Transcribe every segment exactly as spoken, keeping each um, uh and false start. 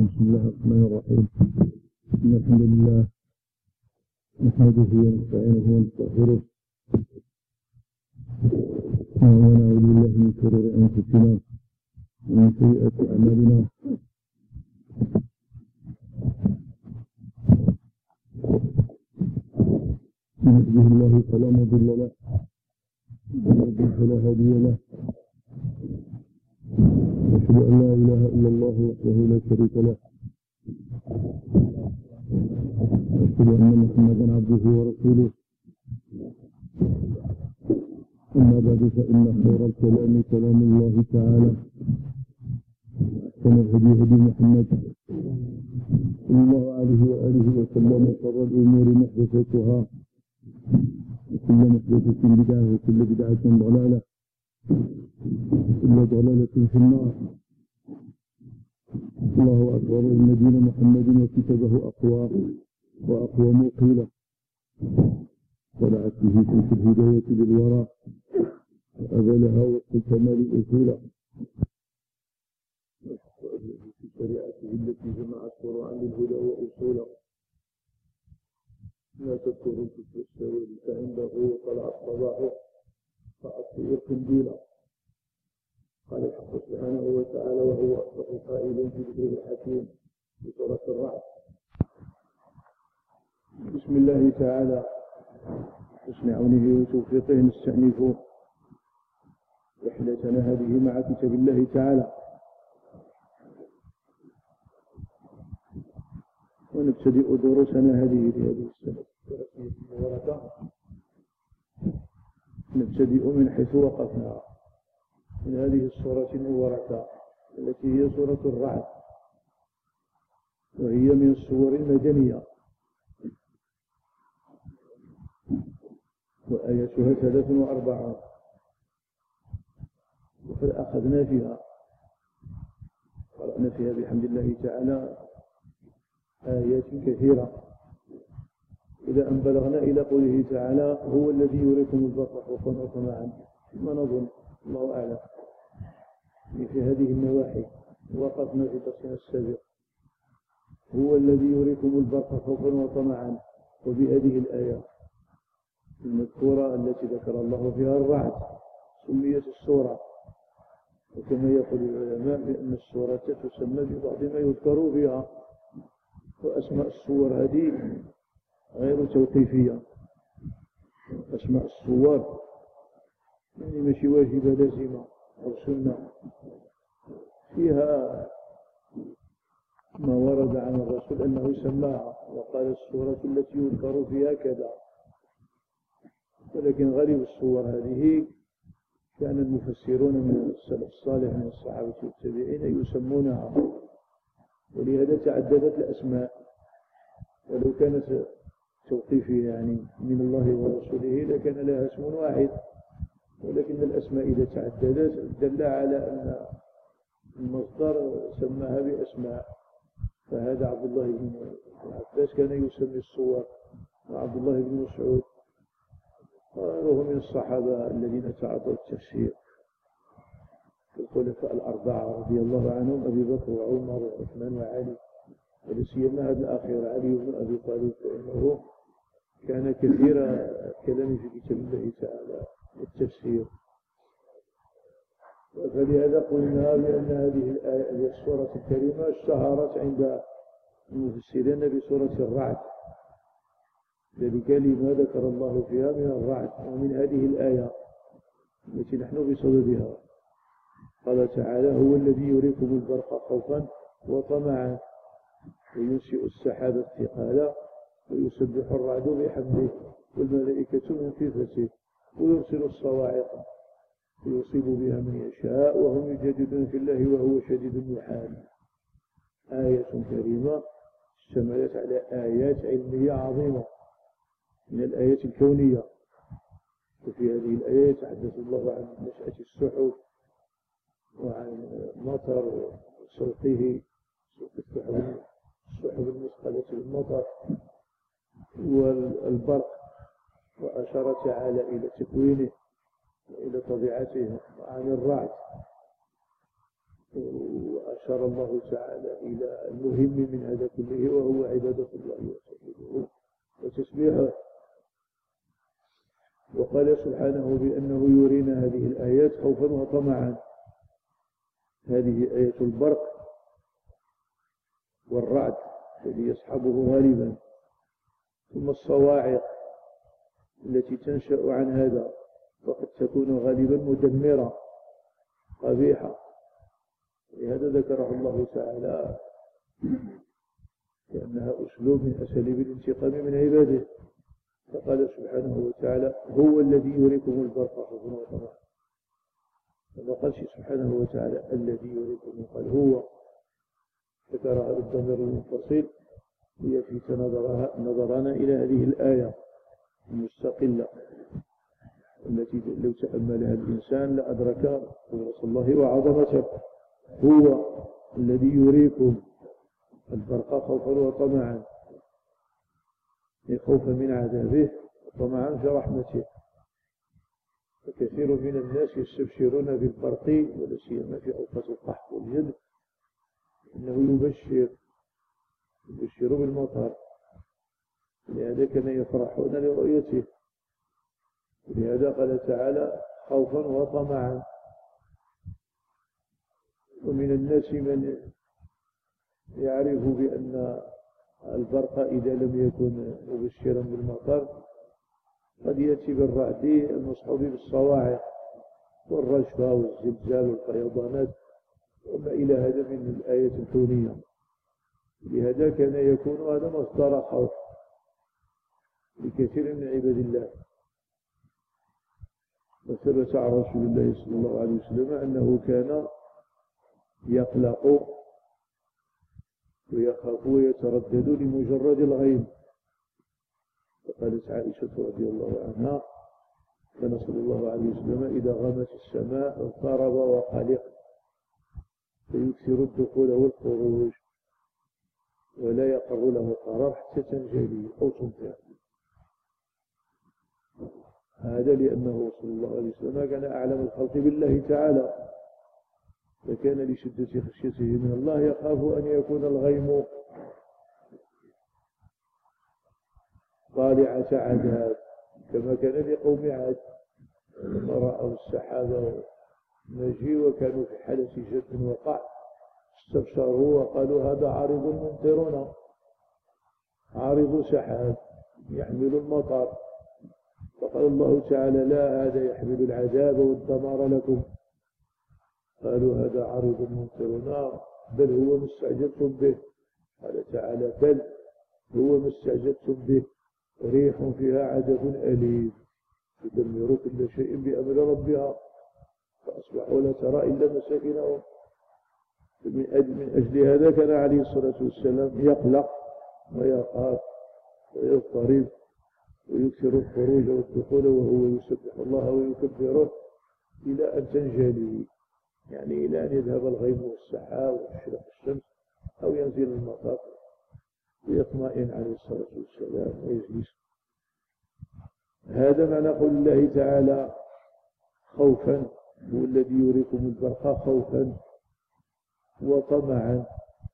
بسم الله الرحمن الرحيم. إن الحمد لله نحمده ونستعينه ونستغفره ونعوذ بالله من شرور أنفسنا ومن سيئات أعمالنا. من يهده الله فلا مضل له ومن يضلل فلا هادي له. أشهد أن لا إله إلا الله وحده لا شريك له. أشهد أن محمدا عبده ورسوله. أما بعد فإن خير الكلام كلام الله تعالى، أحسن الهدي هدي محمد صلى الله عليه وآله وسلم، وشر الأمور محدثاتها وكل محدثة بدعة وكل بدعة ضلالة وكل ضلالة في النار. الله أكبر. إن دين محمد وكتابه أقوى وأقوم قيلا، طلعت به شمس الهداية بالورى وأذلها وسط الكمال أصولا، في شريعته التي جمعت فروعا للهدى وأصولا. لا تذكروا كفر السواد فعنده طلع الصباح فأطفئ قنديلا. قال الحق سبحانه وتعالى وهو أصدق القائلين في ذكره الحكيم في سورة الرعد: بسم الله تعالى حسن عونه وتوفيقه نستأنف رحلتنا هذه مع كتاب الله تعالى، ونبتدئ دروسنا هذه في هذه السنة الثلاثية المباركة. نبتدئ من حيث وقفنا من هذه السورة المباركة التي هي سورة الرعد، وهي من السور المدنية، وآياتها ثلاث وأربعون. وقد أخذنا فيها قرأنا فيها بحمد الله تعالى آيات كثيرة، إلى أن بلغنا إلى قوله تعالى: هو الذي يريكم البرق خوفا وطمعا. ما نظن، الله أعلم، في هذه النواحي وقفنا في درسنا السابق. هو الذي يريكم البرق خوفا وطمعا، وبهذه الآية المذكورة التي ذكر الله فيها الرعد سميت السورة. وكما يقول العلماء بأن السورة تسمى ببعض ما يذكر فيها، وأسماء السور هذه غير توقيفية. أسماء السور يعني ماشي واجبة لازمة أو سنة، فيها ما ورد عن الرسول أنه سماها وقال السورة التي يذكر فيها كذا. ولكن غالب السور هذه كان المفسرون من السلف الصالح من الصحابة والتابعين يسمونها، ولهذا تعددت الأسماء. ولو كانت توقيفية يعني من الله ورسوله لكان لها اسم واحد، ولكن الأسماء إذا تعددت دل على أن المصدر سماها بأسماء. فهذا عبد الله بن عباس كان يسمي الصور، وعبد الله بن مسعود وغيره من الصحابة الذين تعاطوا التفسير، الخلفاء الأربعة رضي الله عنهم: أبي بكر وعمر وعثمان وعلي، ولا سيما هذا الأخير علي بن أبي طالب، فإنه كان كثير الكلام في كتاب الله تعالى والتفسير. فلهذا قلنا بأن هذه الآية السورة الكريمة اشتهرت عند المفسرين بسورة الرعد، ذلك لما ذكر الله فيها من الرعد ومن هذه الآية التي نحن بصددها. قال تعالى: هو الذي يريكم البرق خوفا وطمعا وينشئ السحاب الثقال ويسبح الرعد بحمده والملائكة من خيفته ويرسل الصواعق ويصيب بها من يشاء وهم يجادلون في الله وهو شديد المحال. آية كريمة اشتملت على آيات علمية عظيمة من الآيات الكونية. وفي هذه الآية يتحدث الله عن نشأة السحب وعن مطر وسوقه، سوق السحب السحب المثقلة بالمطر والبرق، وأشار تعالى إلى تكوينه وإلى طبيعته، وعن الرعد أشار الله تعالى إلى المهم من هذا كله، وهو عبادة الله وتوحيده وتسبيحه. وقال سبحانه بأنه يرينا هذه الآيات خوفا وطمعا. هذه آية البرق والرعد الذي يصحبه غالبا، ثم الصواعق التي تنشأ عن هذا، وقد تكون غالبا مدمرة قبيحة. لهذا ذكره الله تعالى لأنها أسلوب من أساليب الانتقام من عباده. فقال سبحانه وتعالى هو الذي يريكم البرق خوفا وطمعا. فما قالش سبحانه وتعالى الذي يريكم، قال هو. ذكرها بالضمير المنفصل ليلفت نظرنا إلى هذه الآية المستقلة التي لو تأملها الإنسان لأدرك قدرة الله وعظمته. هو الذي يريكم البرق خوفا وطمعا، خوفا من عذابه وطمعا في رحمته. فكثير من الناس يستبشرون بالبرق، ولا سيما في أوقات القحط والجد، إنه يبشر يبشر بالمطر، لهذا كان يفرحون لرؤيته. لهذا قال تعالى خوفا وطمعا. ومن الناس من يعرف بأن البرق إذا لم يكن مبشرا بالمطر قد يأتي بالرعد المصحوب بالصواعق والرجفة والزلزال والفيضانات وما إلى هذا من الآيات الكونية. لهذا كان يكون هذا مصدر خوف لكثير من عباد الله. وثبت عن رسول الله صلى الله عليه وسلم أنه كان يقلق ويخاف ويتردد لمجرد الغيم. فقالت عائشة رضي الله عنها كان صلى الله عليه وسلم إذا غمت السماء اضطرب وقلق فيكثر الدخول والخروج ولا يقر له قرار حتى تنجلي أو تمطر. هذا لأنه صلى الله عليه وسلم كان أعلم الخلق بالله تعالى، فكان لشدة خشيته من الله يخاف أن يكون الغيم طالعة عذاب كما كان لقوم عاد لما رأوا السحابة نجي وكانوا في حالة جد وقع استبشروا وقالوا هذا عارض ممطرنا، عارض سحاب يحمل المطر. فقال الله تعالى لا، هذا يحمل العذاب والدمار لكم. قالوا هذا عارض ممطرنا بل هو ما استعجلتم به. قال تعالى بل هو ما استعجلتم به ريح فيها عذاب أليم تدمر كل شيء بأمر ربها فأصبحوا لا ترى إلا مساكنهم. من أجل, من أجل هذا كان عليه الصلاة والسلام يقلق ويخاف ويضطرب ويكثر الخروج والدخول وهو يسبح الله ويكبره إلى أن تنجلي، يعني إلى أن يذهب الغيم والسحاب وتشرق الشمس أو ينزل المطر ويطمئن عليه الصلاة والسلام ويجلس. هذا معنى قول الله تعالى خوفا، هو الذي يريكم البرق خوفا وطمعا.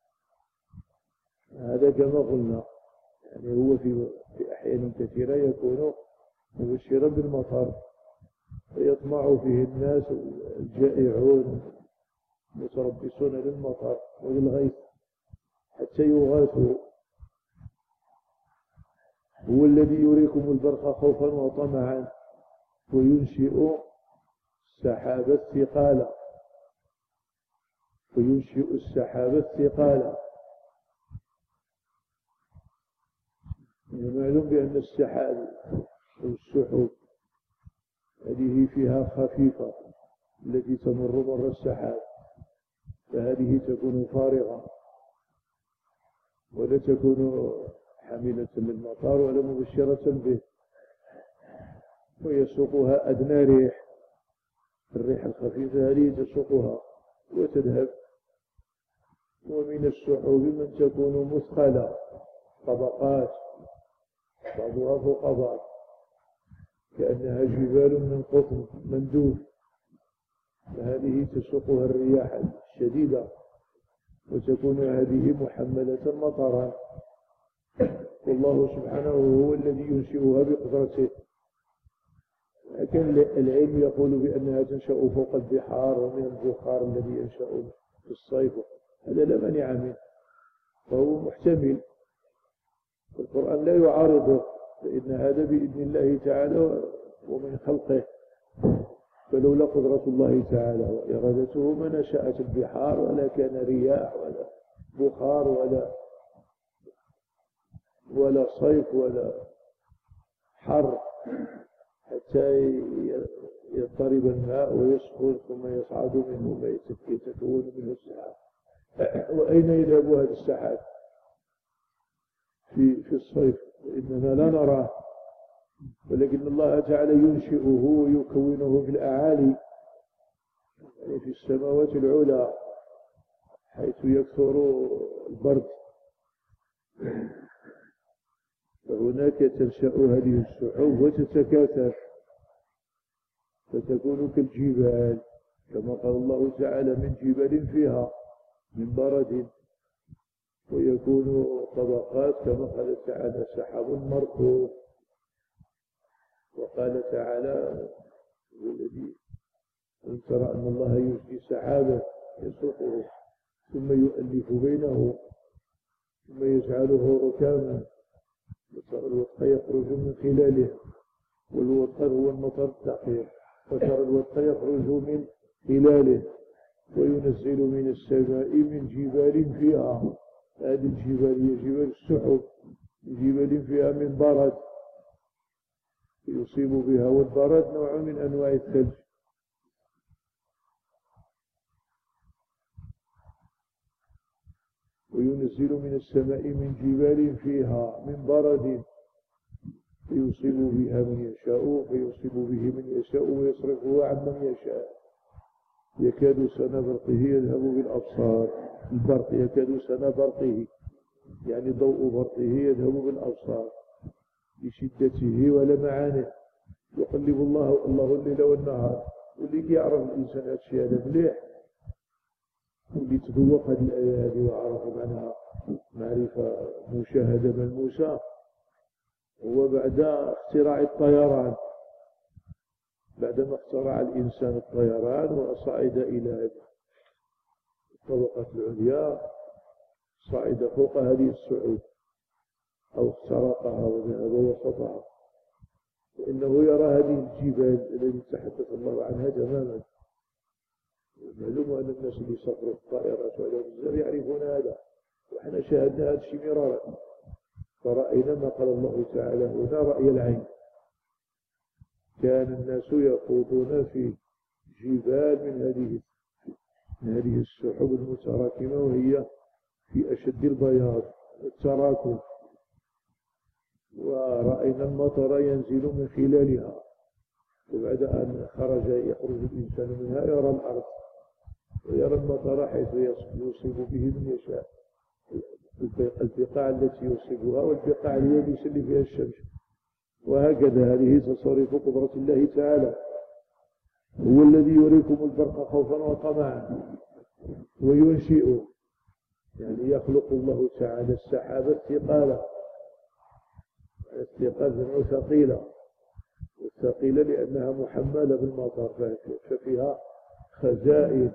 هذا كما قلنا يعني هو في في أحيان كثيرة يكون مبشرا بالمطر فيطمع فيه الناس الجائعون متربصون للمطر وللغيث حتى يغاثوا. هو الذي يريكم البرق خوفا وطمعا وينشئ السحاب الثقال وينشئ السحاب الثقال. معلوم بأن السحاب والسحب هذه فيها خفيفة التي تمر مر السحاب، فهذه تكون فارغة ولا تكون حاملة للمطر ولا مبشرة به، ويسوقها أدنى ريح. الريح الخفيفة هذه تسوقها وتذهب. ومن السحب من تكون مثقلة طبقات بعضها فوق بعض كأنها جبال من قطن مندوب، فهذه تسوقها الرياح الشديدة وتكون هذه محملة مطرا، والله سبحانه هو الذي ينشئها بقدرته. لكن العلم يقول بأنها تنشأ فوق البحار ومن البخار الذي ينشأ في الصيف، هذا لا مانع منه، فهو محتمل، القرآن لا يعارضه، فإن هذا بإذن الله تعالى ومن خلقه، فلولا قدرة الله تعالى وإرادته ما نشأت البحار ولا كان رياح ولا بخار ولا ولا صيف ولا حر، حتى يضطرب الماء ويسخن ثم يصعد منه ما يتكون منه السحاب. وأين يذهب هذا السحاب في في الصيف؟ إننا لا نراه، ولكن الله تعالى ينشئه ويكونه في الأعالي، يعني في السماوات العلى حيث يكثر البرد، فهناك تنشأ هذه السحب وتتكاثر فتكون كالجبال، كما قال الله تعالى من جبال فيها من برد، ويكون طبقات كما قال تعالى سحاب مركوب. وقال تعالى والذي أن ترى أن الله يزجي سحابا يسوقه ثم يؤلف بينه ثم يجعله ركاما وترى الودق يخرج من خلاله، والوتر هو المطر الدقيق، وترى الودق يخرج من خلاله وينزل من السماء من جبال فيها، هذه الجبال هي جبال السحب، جبال فيها من برد يصيب بها، والبرد نوع من أنواع الثلج. وينزل من السماء من جبال فيها من برد فيصيب بها من يشاء فيصيب به من يشاء ويصرفه عن من يشاء، يكاد سنا برقه يذهب بالأبصار، البرق يكاد سنا برقه يعني ضوء برقه يذهب بالأبصار بشدته ولمعانه، يقلب الله الله الليل والنهار. واللي يعرف الإنسان هذا الشيء هذا مليح، واللي تذوق هذه الآية هذه وعرف معناها معرفة مشاهدة ملموسة، هو بعد اختراع الطيران، بعدما اخترع الإنسان الطيران وصعد إلى الطبقة العليا، صعد فوق هذه السحب أو اخترقها وذهب وسطها، فإنه يرى هذه الجبال التي تحدث الله عنها تماما. معلوم أن الناس اللي سافروا الطائرات وعلى بزاف يعرفون هذا، وإحنا شاهدنا هذا الشيء مرارا، فرأينا ما قال الله تعالى هنا رأي العين. كان الناس يخوضون في جبال من هذه من هذه السحب المتراكمة وهي في أشد البياض والتراكم، ورأينا المطر ينزل من خلالها، وبعد أن خرج يخرج الإنسان منها يرى الأرض ويرى المطر حيث يصيب به من يشاء، البقاع التي يصيبها والبقاع اليابسة اللي فيها الشمس. وهكذا هذه تصاريف قدرة الله تعالى. هو الذي يريكم البرق خوفا وطمعا وينشئ، يعني يخلق الله تعالى السحاب الثقالة، الثقال جمع ثقيلة، والثقيلة لأنها محملة بالمطر ففيها خزائن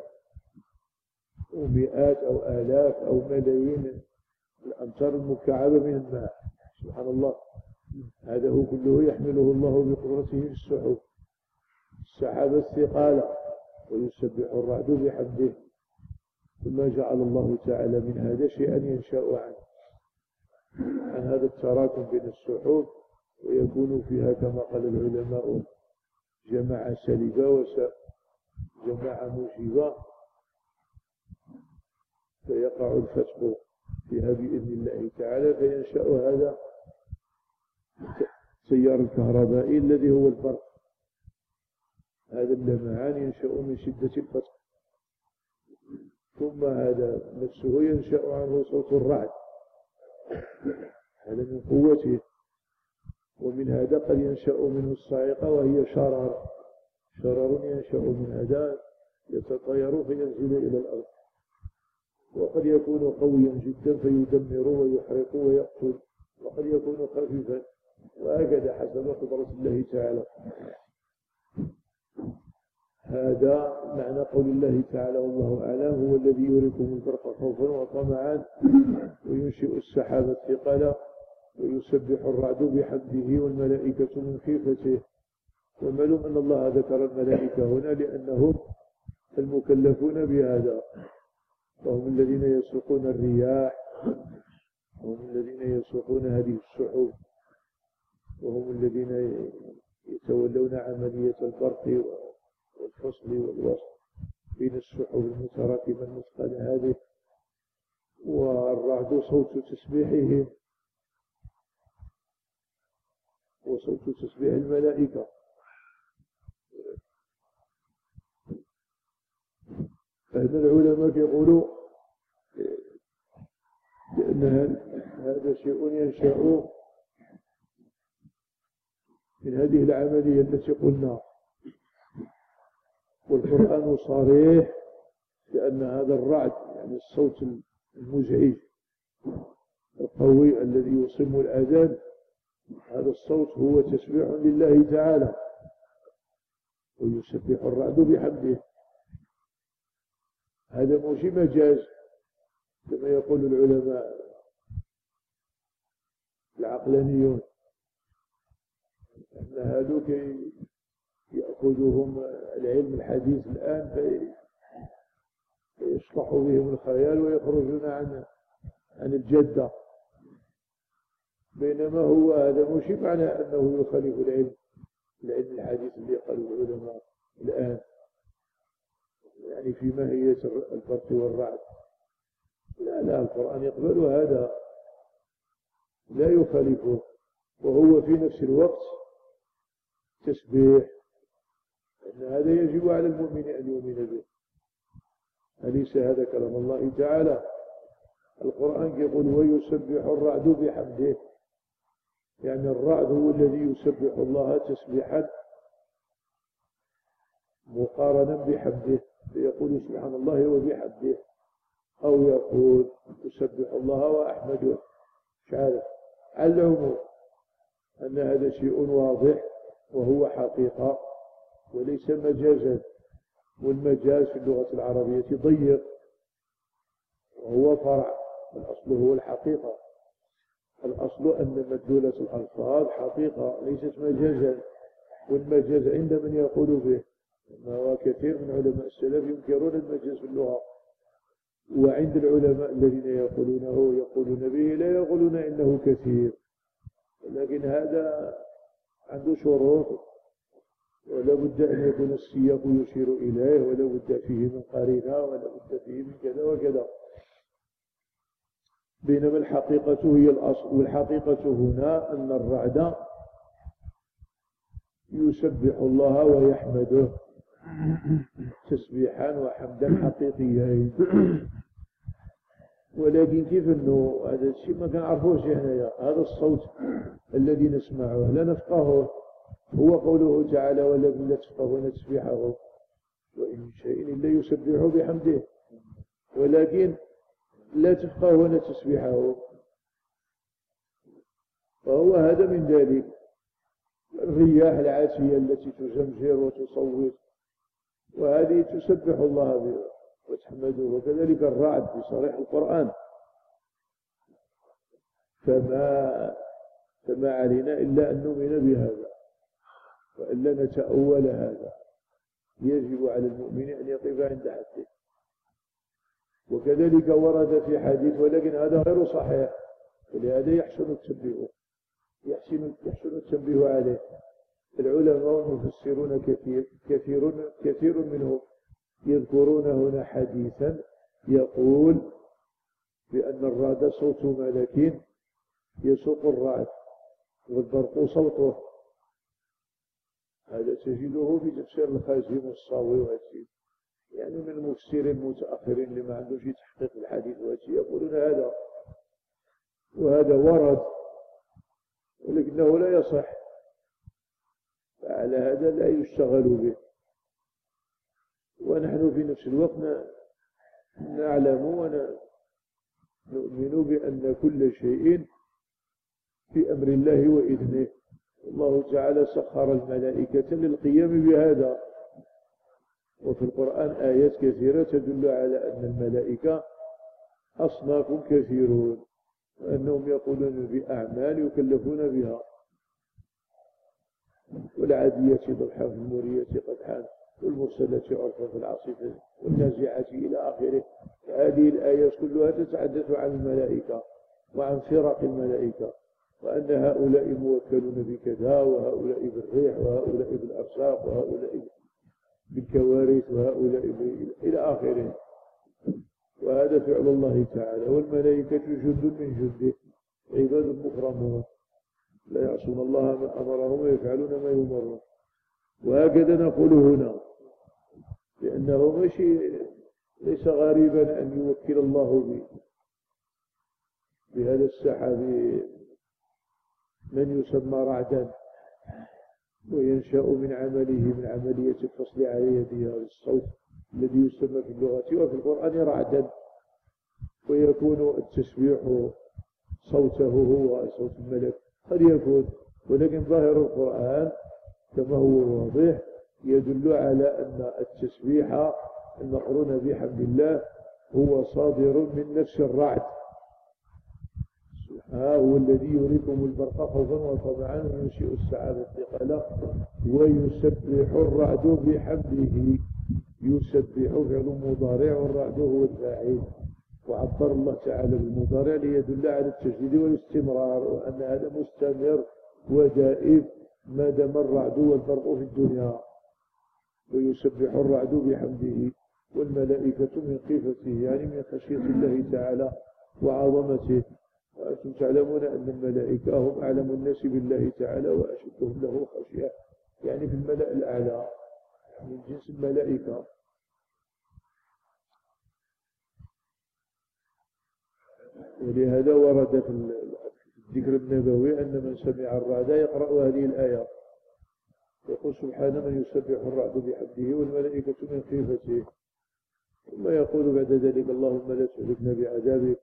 ومئات أو آلاف أو ملايين الأمتار المكعبة من الماء، سبحان الله. هذا هو كله يحمله الله بقدرته في السحب السحاب الثقالة، ويسبح الرعد بحمده. ثم جعل الله تعالى من هذا شيئا ينشأ عنه عن هذا التراكم بين السحب، ويكون فيها كما قال العلماء جماعة سلبة وجماعة موجبة، فيقع الفتح فيها بإذن الله تعالى، فينشأ هذا التيار الكهربائي الذي هو البرق. هذا اللمعان ينشأ من شدة الفتح، ثم هذا نفسه ينشأ عنه صوت الرعد، هذا من قوته. ومن هذا قد ينشأ منه الصاعقة وهي شرر، شرر ينشأ من هذا يتطير فينزل إلى الأرض. وقد يكون قويا جدا فيدمر ويحرق ويقتل، وقد يكون خفيفا، وهكذا حسب قدرة الله تعالى. هذا معنى قول الله تعالى والله أعلم: هو الذي يريكم البرق خوفا وطمعا وينشئ السحاب الثقل ويسبح الرعد بحمده والملائكة من خيفته. ومعلوم أن الله ذكر الملائكة هنا لأنهم المكلفون بهذا، وهم الذين يسوقون الرياح، وهم الذين يسوقون هذه السحب، وهم الذين يتولون عملية البرق والفصل والوصل بين السحب المتراكمة المثقلة هذه. والرعد صوت تسبيحهم وصوت تسبيح الملائكة. فهنا العلماء يقولوا بأن هذا شيء ينشأ من هذه العملية التي قلنا، والقرآن صريح بأن هذا الرعد يعني الصوت المزعج القوي الذي يصم الآذان، هذا الصوت هو تسبيح لله تعالى، ويسبح الرعد بحمده. هذا مش مجاز كما يقول العلماء العقلانيون، أن هذوك يأخذهم العلم الحديث الآن فيشطح بهم الخيال ويخرجون عن عن الجدة، بينما هو هذا مش معنى أنه يخالف العلم العلم الحديث اللي قاله العلماء الآن، يعني في ماهية البرق والرعد. لا لا، القرآن يقبل هذا لا يخالفه، وهو في نفس الوقت تسبيح، أن هذا يجب على المؤمن أن يؤمن به. أليس هذا كلام الله تعالى؟ القرآن يقول ويسبح الرعد بحمده، يعني الرعد هو الذي يسبح الله تسبيحا مقارنا بحمده، فيقول سبحان الله وبحمده، أو يقول يسبح الله وأحمده. مش عارف، على العموم أن هذا شيء واضح وهو حقيقة وليس مجازا، والمجاز في اللغة العربية ضيق وهو فرع، الأصل هو الحقيقة. الأصل أن مدلولة الألفاظ حقيقة ليست مجازا، والمجاز عند من يقول به، وكثير من علماء السلف ينكرون المجاز في اللغة، وعند العلماء الذين يقولونه يقولون به لا يقولون إنه كثير، لكن هذا عنده شروط، ولا بد أن يكون السياق يشير إليه، ولا بد فيه من قرينة، ولا بد فيه من كذا وكذا. بينما الحقيقة هي الأصل، والحقيقة هنا أن الرعد يسبح الله ويحمده تسبيحا وحمدا حقيقيين. ولكن كيف أنه هذا الشيء ما كنعرفوش هنايا، هذا الصوت الذي نسمعه لا نفقهه، هو قوله تعالى ولكن لا تفقهون تسبيحه وإن من شيء إلا يسبح بحمده، ولكن لا تفقهون تسبيحه، فهو هذا من ذلك. الرياح العاتية التي تزمجر وتصوت، وهذه تسبح الله بها وتحمده، وكذلك الرعد في صريح القرآن. فما فما علينا إلا أن نؤمن بهذا وإلا نتأول هذا. يجب على المؤمن أن يقف عند حده. وكذلك ورد في حديث، ولكن هذا غير صحيح، ولهذا يحسن التنبيه يحسن يحسن التنبيه عليه. العلماء والمفسرون كثير كثير كثير منهم يذكرون هنا حديثا يقول بأن الرعد صوت ملك يسوق الرعد والبرق صوته. هذا تجده في تفسير الخازن والصاوي وهاتي، يعني من المفسرين المتأخرين اللي ما عندوش تحقيق الحديث وهاتي يقولون هذا، وهذا ورد ولكنه لا يصح، فعلى هذا لا يشتغل به. ونحن في نفس الوقت نعلم نؤمن بأن كل شيء في أمر الله وإذنه. الله تعالى سخر الملائكة للقيام بهذا، وفي القرآن آيات كثيرة تدل على أن الملائكة أصناف كثيرون، وأنهم يقولون بأعمال يكلفون بها. والعادية ضبحا في المورية قدحا والمرسلة عرفا في العاصفة والنازعة إلى آخره. هذه الآيات كلها تتحدث عن الملائكة وعن فرق الملائكة، وأن هؤلاء موكلون بكذا، وهؤلاء بالريح، وهؤلاء بالأرزاق، وهؤلاء بالكوارث، وهؤلاء إلى آخره. وهذا فعل الله تعالى. والملائكة جند من جنده عباد مكرمون لا يعصون الله ما أمرهم ويفعلون ما يؤمرون. وهكذا نقول هنا لأنه ماشي ليس غريبا أن يوكل الله بهذا السحاب من يسمى رعدا، وينشأ من عمله من عملية الفصل على يدها الصوت الذي يسمى في اللغة وفي القرآن رعدا، ويكون التسبيح صوته هو صوت الملك قد يكون، ولكن ظاهر القرآن كما هو واضح يدل على أن التسبيح المقرون بحمد الله هو صادر من نفس الرعد. ها هو الذي يريكم البرق خوفا وطمعا وينشئ السحاب الثقل ويسبح الرعد بحمده. يسبح فعل مضارع والرعد هو الفاعل، وعبر الله تعالى بالمضارع ليدل على التجديد والاستمرار، وأن هذا مستمر ودائم ما دام الرعد والبرق في الدنيا. ويسبح الرعد بحمده والملائكة من خيفته، يعني من خشية الله تعالى وعظمته. وأنتم تعلمون أن الملائكة هم أعلم الناس بالله تعالى وأشدهم له خشية، يعني في الملأ الأعلى من جنس الملائكة. ولهذا ورد في الذكر النبوي أن من سمع الرعد يقرأ هذه الآية، يقول سبحان من يسبح الرعد بحمده والملائكة من خيفته، ثم يقول بعد ذلك اللهم لا تهلكنا بعذابك،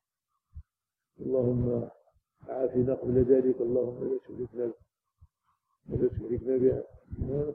اللهم عافنا قبل ذلك، اللهم لا تهلكنا لا تهلكنا بعذابك.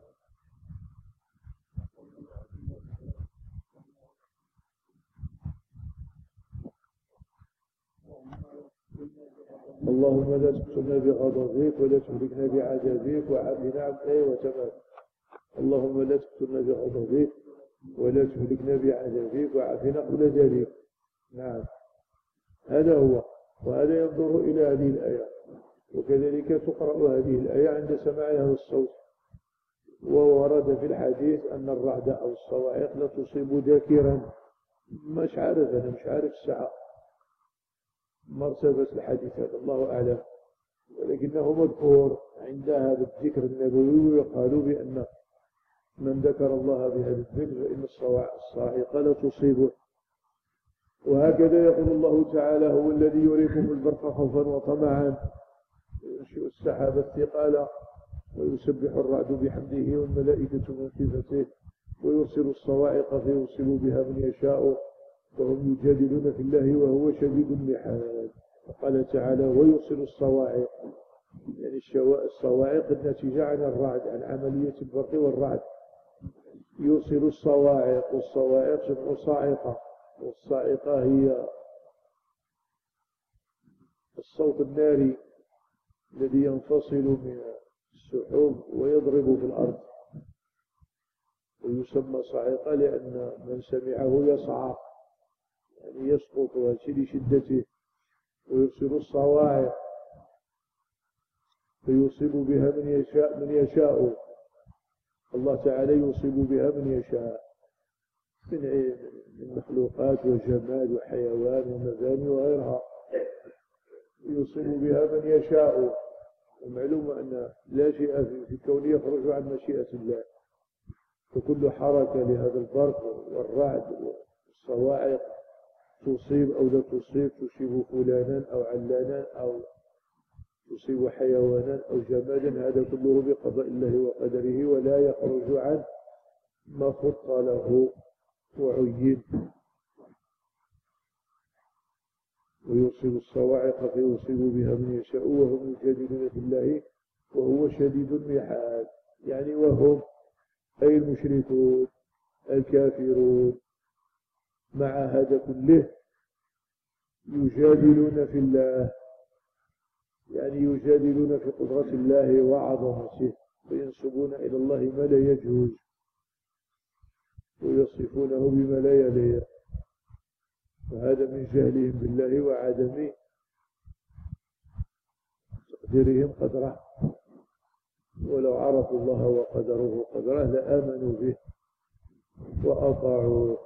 اللهم لا تقتلنا بغضبك ولا تهلكنا بعذابك وعافنا عن أيوة تمام. اللهم لا تقتلنا بغضبك ولا تهلكنا بعذابك وعافنا قبل ذلك. نعم هذا هو. وهذا ينظر إلى هذه الآية، وكذلك تقرأ هذه الآية عند سماع هذا الصوت. وورد في الحديث أن الرعد أو الصواعق لا تصيب ذاكرا. مش عارف أنا مش عارف الساعة مرتبة الحديث هذا الله أعلم، ولكنه مذكور عند هذا الذكر النبوي. ويقال بأن من ذكر الله بهذا الذكر فإن الصاعقة لا تصيبه. وهكذا يقول الله تعالى هو الذي يريكم البرق خوفا وطمعا وينشئ السحاب الثقال ويسبح الرعد بحمده والملائكة من خيفته ويرسل الصواعق فيصيب بها من يشاء وهم يجادلون في الله وهو شديد المحال. وقال تعالى ويرسل الصواعق، يعني الصواعق الناتجة عن الرعد، عن عملية البرق والرعد. يرسل الصواعق، والصواعق جمع صاعقة، والصاعقة هي الصوت الناري الذي ينفصل من السحوب ويضرب في الأرض، ويسمى صاعقة لأن من سمعه يصعق، يعني يسقط لشدته. ويرسل الصواعق فيصيب بها من يشاء من يشاء الله تعالى يصيب بها من يشاء من مخلوقات وجماد وحيوان ومباني وغيرها، يصيب بها من يشاء. ومعلوم أن لا شيء في الكون يخرج عن مشيئة الله، فكل حركة لهذا البرق والرعد والصواعق تصيب أو لا تصيب، تصيب فلانا أو علانا أو تصيب حيوانا أو جمادا، هذا كله بقضاء الله وقدره ولا يخرج عن ما خط له وعين. ويرسل الصواعق فيصيب بها من يشاء وهم يجادلون في الله وهو شديد المحال. يعني وهم أي المشركون الكافرون مع هذا كله يجادلون في الله، يعني يجادلون في قدرة الله وعظمته وينسبون إلى الله ما لا يجوز ويصفونه بما لا يليق، وهذا من جهلهم بالله وعدم تقديرهم قدره. ولو عرفوا الله وقدره قدره لآمنوا به وأطاعوه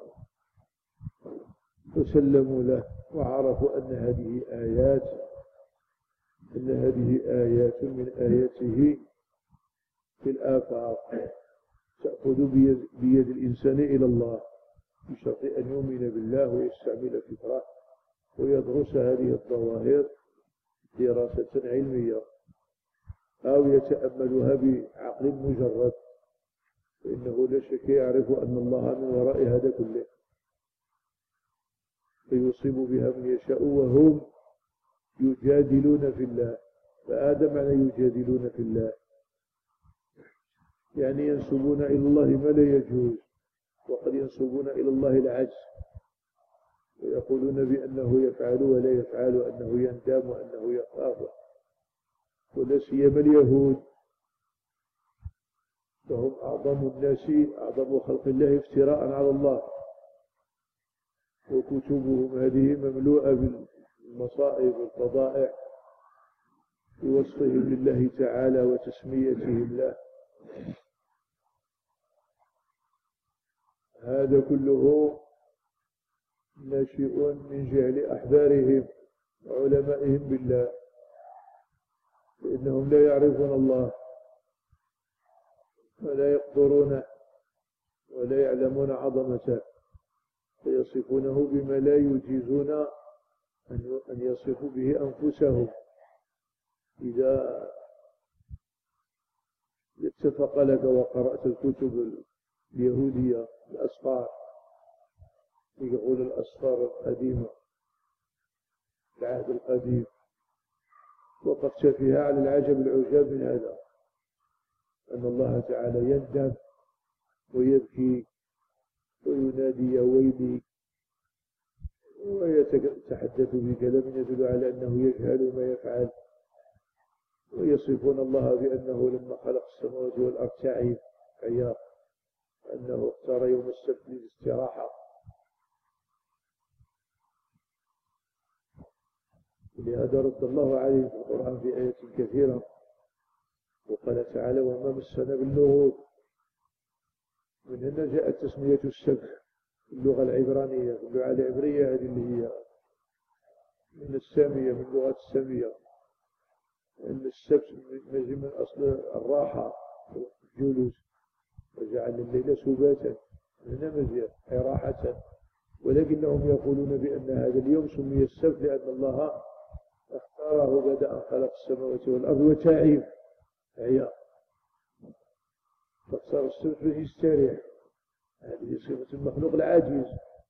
وسلموا له وعرفوا أن هذه آيات أن هذه آيات من آياته في الآفاق تأخذ بيد, بيد الإنسان إلى الله بشرط أن يؤمن بالله ويستعمل فكره ويدرس هذه الظواهر دراسة علمية أو يتأملها بعقل مجرد، فإنه لا شك يعرف أن الله من وراء هذا كله فيصيب بها من يشاء وهم يجادلون في الله. فهذا معنى يجادلون في الله، يعني ينسبون إلى الله ما لا يجوز، وقد ينسبون إلى الله العجز ويقولون بأنه يفعل ولا يفعل وأنه يندم وأنه يخاف. ولا سيما اليهود فهم أعظم الناس أعظم خلق الله افتراء على الله، وكتبهم هذه مملوءة بالمصائب والفضائح في وصفهم لله تعالى وتسميتهم له. هذا كله ناشئ من جهل أحبارهم وعلمائهم بالله، فإنهم لا يعرفون الله ولا يقدرونه ولا يعلمون عظمته، فيصفونه بما لا يجيزون أن يصفوا به أنفسهم. إذا اتفق لك وقرأت الكتب اليهودية الأسفار، يقول الأسفار القديمة العهد القديم، وقفت فيها على العجب العجاب من هذا، أن الله تعالى يندم ويبكي وينادي يا ويلي، ويتحدث بكلام يدل على أنه يجهل ما يفعل، ويصفون الله بأنه لما خلق السماوات والأرض تعب عياق، أنه اختار يوم السبت للاستراحة. لهذا رد الله عليه في القرآن في آيات كثيرة، وقال تعالى وما مسنا باللغوب. من هنا جاءت تسمية السبت في اللغة العبرانية، في اللغة العبرية هذه اللي هي من السامية، من اللغة السامية، أن السبت مجي من أصل الراحة الجلوس، وجعل الليل سباتا، هنا مجي أي راحة. ولكنهم يقولون بأن هذا اليوم سمي السبت لأن الله اختاره بعد أن خلق السماوات والأرض وتعب عياء، فاختار السبت يستريح. هذه صفة المخلوق العاجز،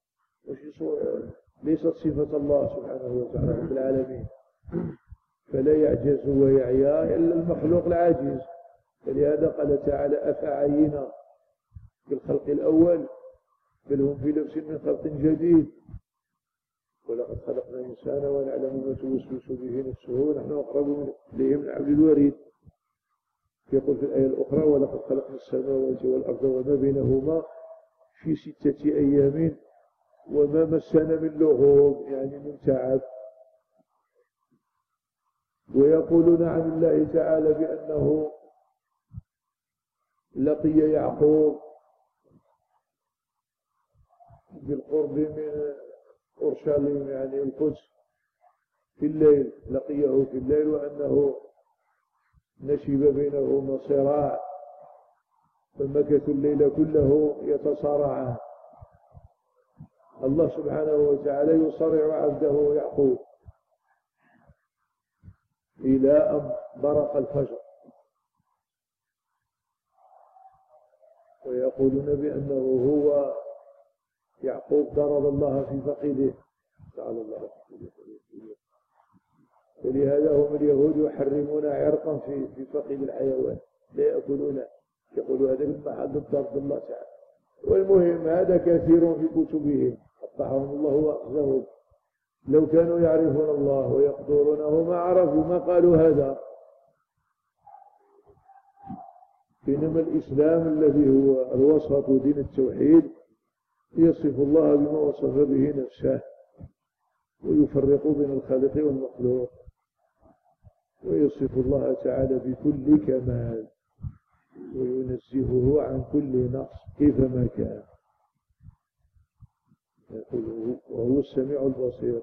ليست صفة الله سبحانه وتعالى رب العالمين، فلا يعجز ويعيا إلا المخلوق العاجز. فلهذا قال تعالى أفعينا بالخلق الأول بل هم في لبس من خلق جديد، ولقد خلقنا الإنسان ونعلم ما توسوس به نفسه ونحن أقرب إليه من حبل الوريد. يقول في الآية الأخرى ولقد خلقنا السماوات والأرض وما بينهما في ستة أيام وما مسنا من لغوب، يعني من تعب. ويقولون عن الله تعالى بأنه لقي يعقوب بالقرب من أورشليم يعني القدس في الليل، لقيه في الليل، وأنه نشب بينهما صراع فمكثوا الليل كله يتصارعان. الله سبحانه وتعالى يصارع عبده يعقوب إلى أن برق الفجر، ويقولون بأنه هو يعقوب ضرب الله في فخذه، تعالى الله ولهذا هم اليهود يحرمون عرقا في في فخذ الحيوان لا يأكلونه، يقولوا هذا مما حدد ضرب الله تعالى. والمهم هذا كثير في كتبهم قطعهم الله وأخذهم. لو كانوا يعرفون الله ويقدرونه ما عرفوا ما قالوا هذا. بينما الإسلام الذي هو الوسط دين التوحيد يصف الله بما وصف به نفسه، ويفرق بين الخالق والمخلوق، ويصف الله تعالى بكل كمال، وينزهه عن كل نقص كيفما كان. يقول وهو السميع البصير.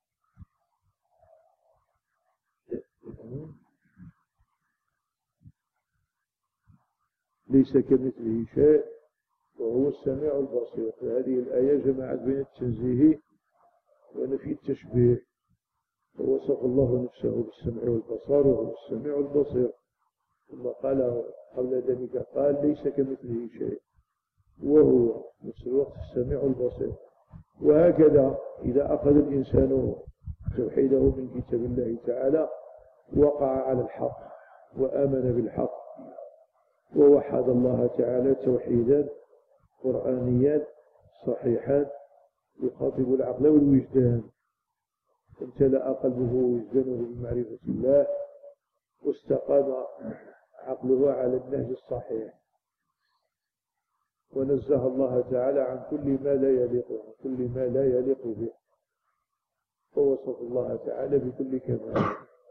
ليس كمثله شيء وهو السميع البصير. فهذه الآية جمعت بين التنزيه ونفي التشبيه، ووصف الله نفسه بالسمع والبصر وهو السميع البصير. ثم قال قبل ذلك قال ليس كمثله شيء وهو نفس الوقت السميع البصير. وهكذا إذا أخذ الإنسان توحيده من كتاب الله تعالى وقع على الحق وآمن بالحق ووحد الله تعالى توحيدا قرآنيا صحيحا يخاطب العقل والوجدان، امتلأ قلبه ووجدانه بمعرفة الله، واستقام عقله على النهج الصحيح، ونزه الله تعالى عن كل ما لا يليق عن كل ما لا يليق به، ووصف الله تعالى بكل كمال.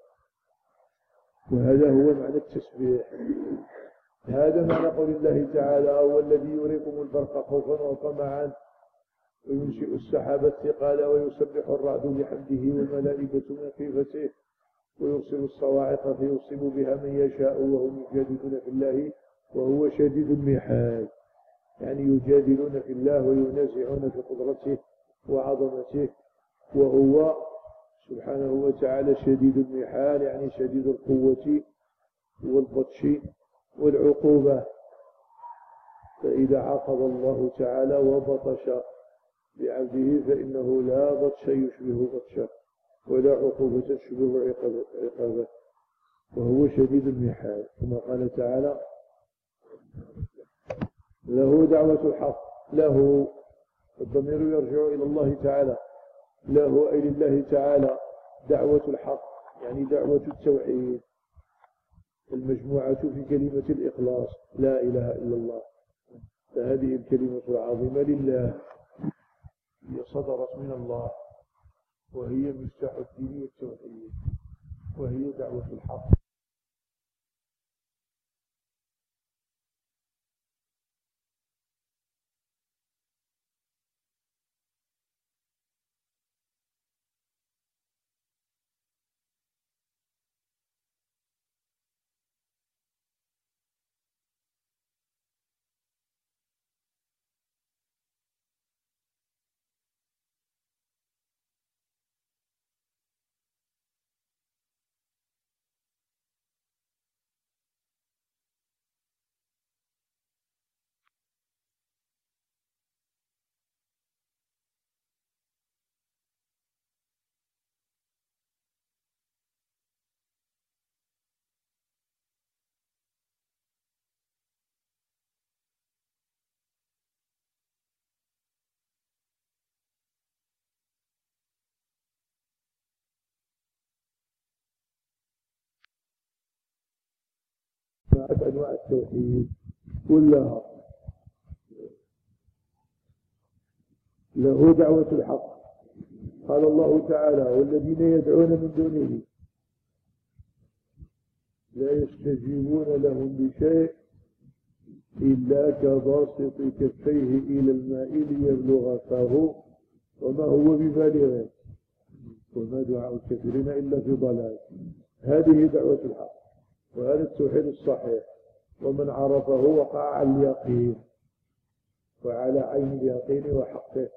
وهذا هو معنى التسبيح. هذا معنى قول الله تعالى هو الذي يريكم البرق خوفا وطمعا وينشئ السحاب الثقال ويسبح الرعد بحمده والملائكة من خيفته ويرسل الصواعق فيصيب بها من يشاء وهم يجادلون في الله وهو شديد المحال. يعني يجادلون في الله وينازعون في قدرته وعظمته، وهو سبحانه وتعالى شديد المحال، يعني شديد القوة والبطش والعقوبة. فإذا عاقب الله تعالى وبطش بعبده فإنه لا بطش يشبه بطشه ولا عقوبة تشبه عقابه، وهو شديد المحال. كما قال تعالى له دعوة الحق. له الضمير يرجع إلى الله تعالى، له أي لله تعالى دعوة الحق، يعني دعوة التوحيد المجموعة في كلمة الإخلاص لا إله إلا الله. فهذه الكلمة العظيمة لله هي صدرت من الله، وهي مفتاح الدين والتوحيد، وهي دعوة الحق. أنواع التوحيد كلها. له دعوة الحق. قال الله تعالى والذين يدعون من دونه لا يستجيبون لهم بشيء إلا كباسط كفيه إلى الماء ليبلغ فاه وما هو ببالغه وما دعاء الكافرين إلا في ضلال. هذه دعوة الحق، وهذا التوحيد الصحيح. ومن عرفه وقع على اليقين وعلى عين اليقين وحقه.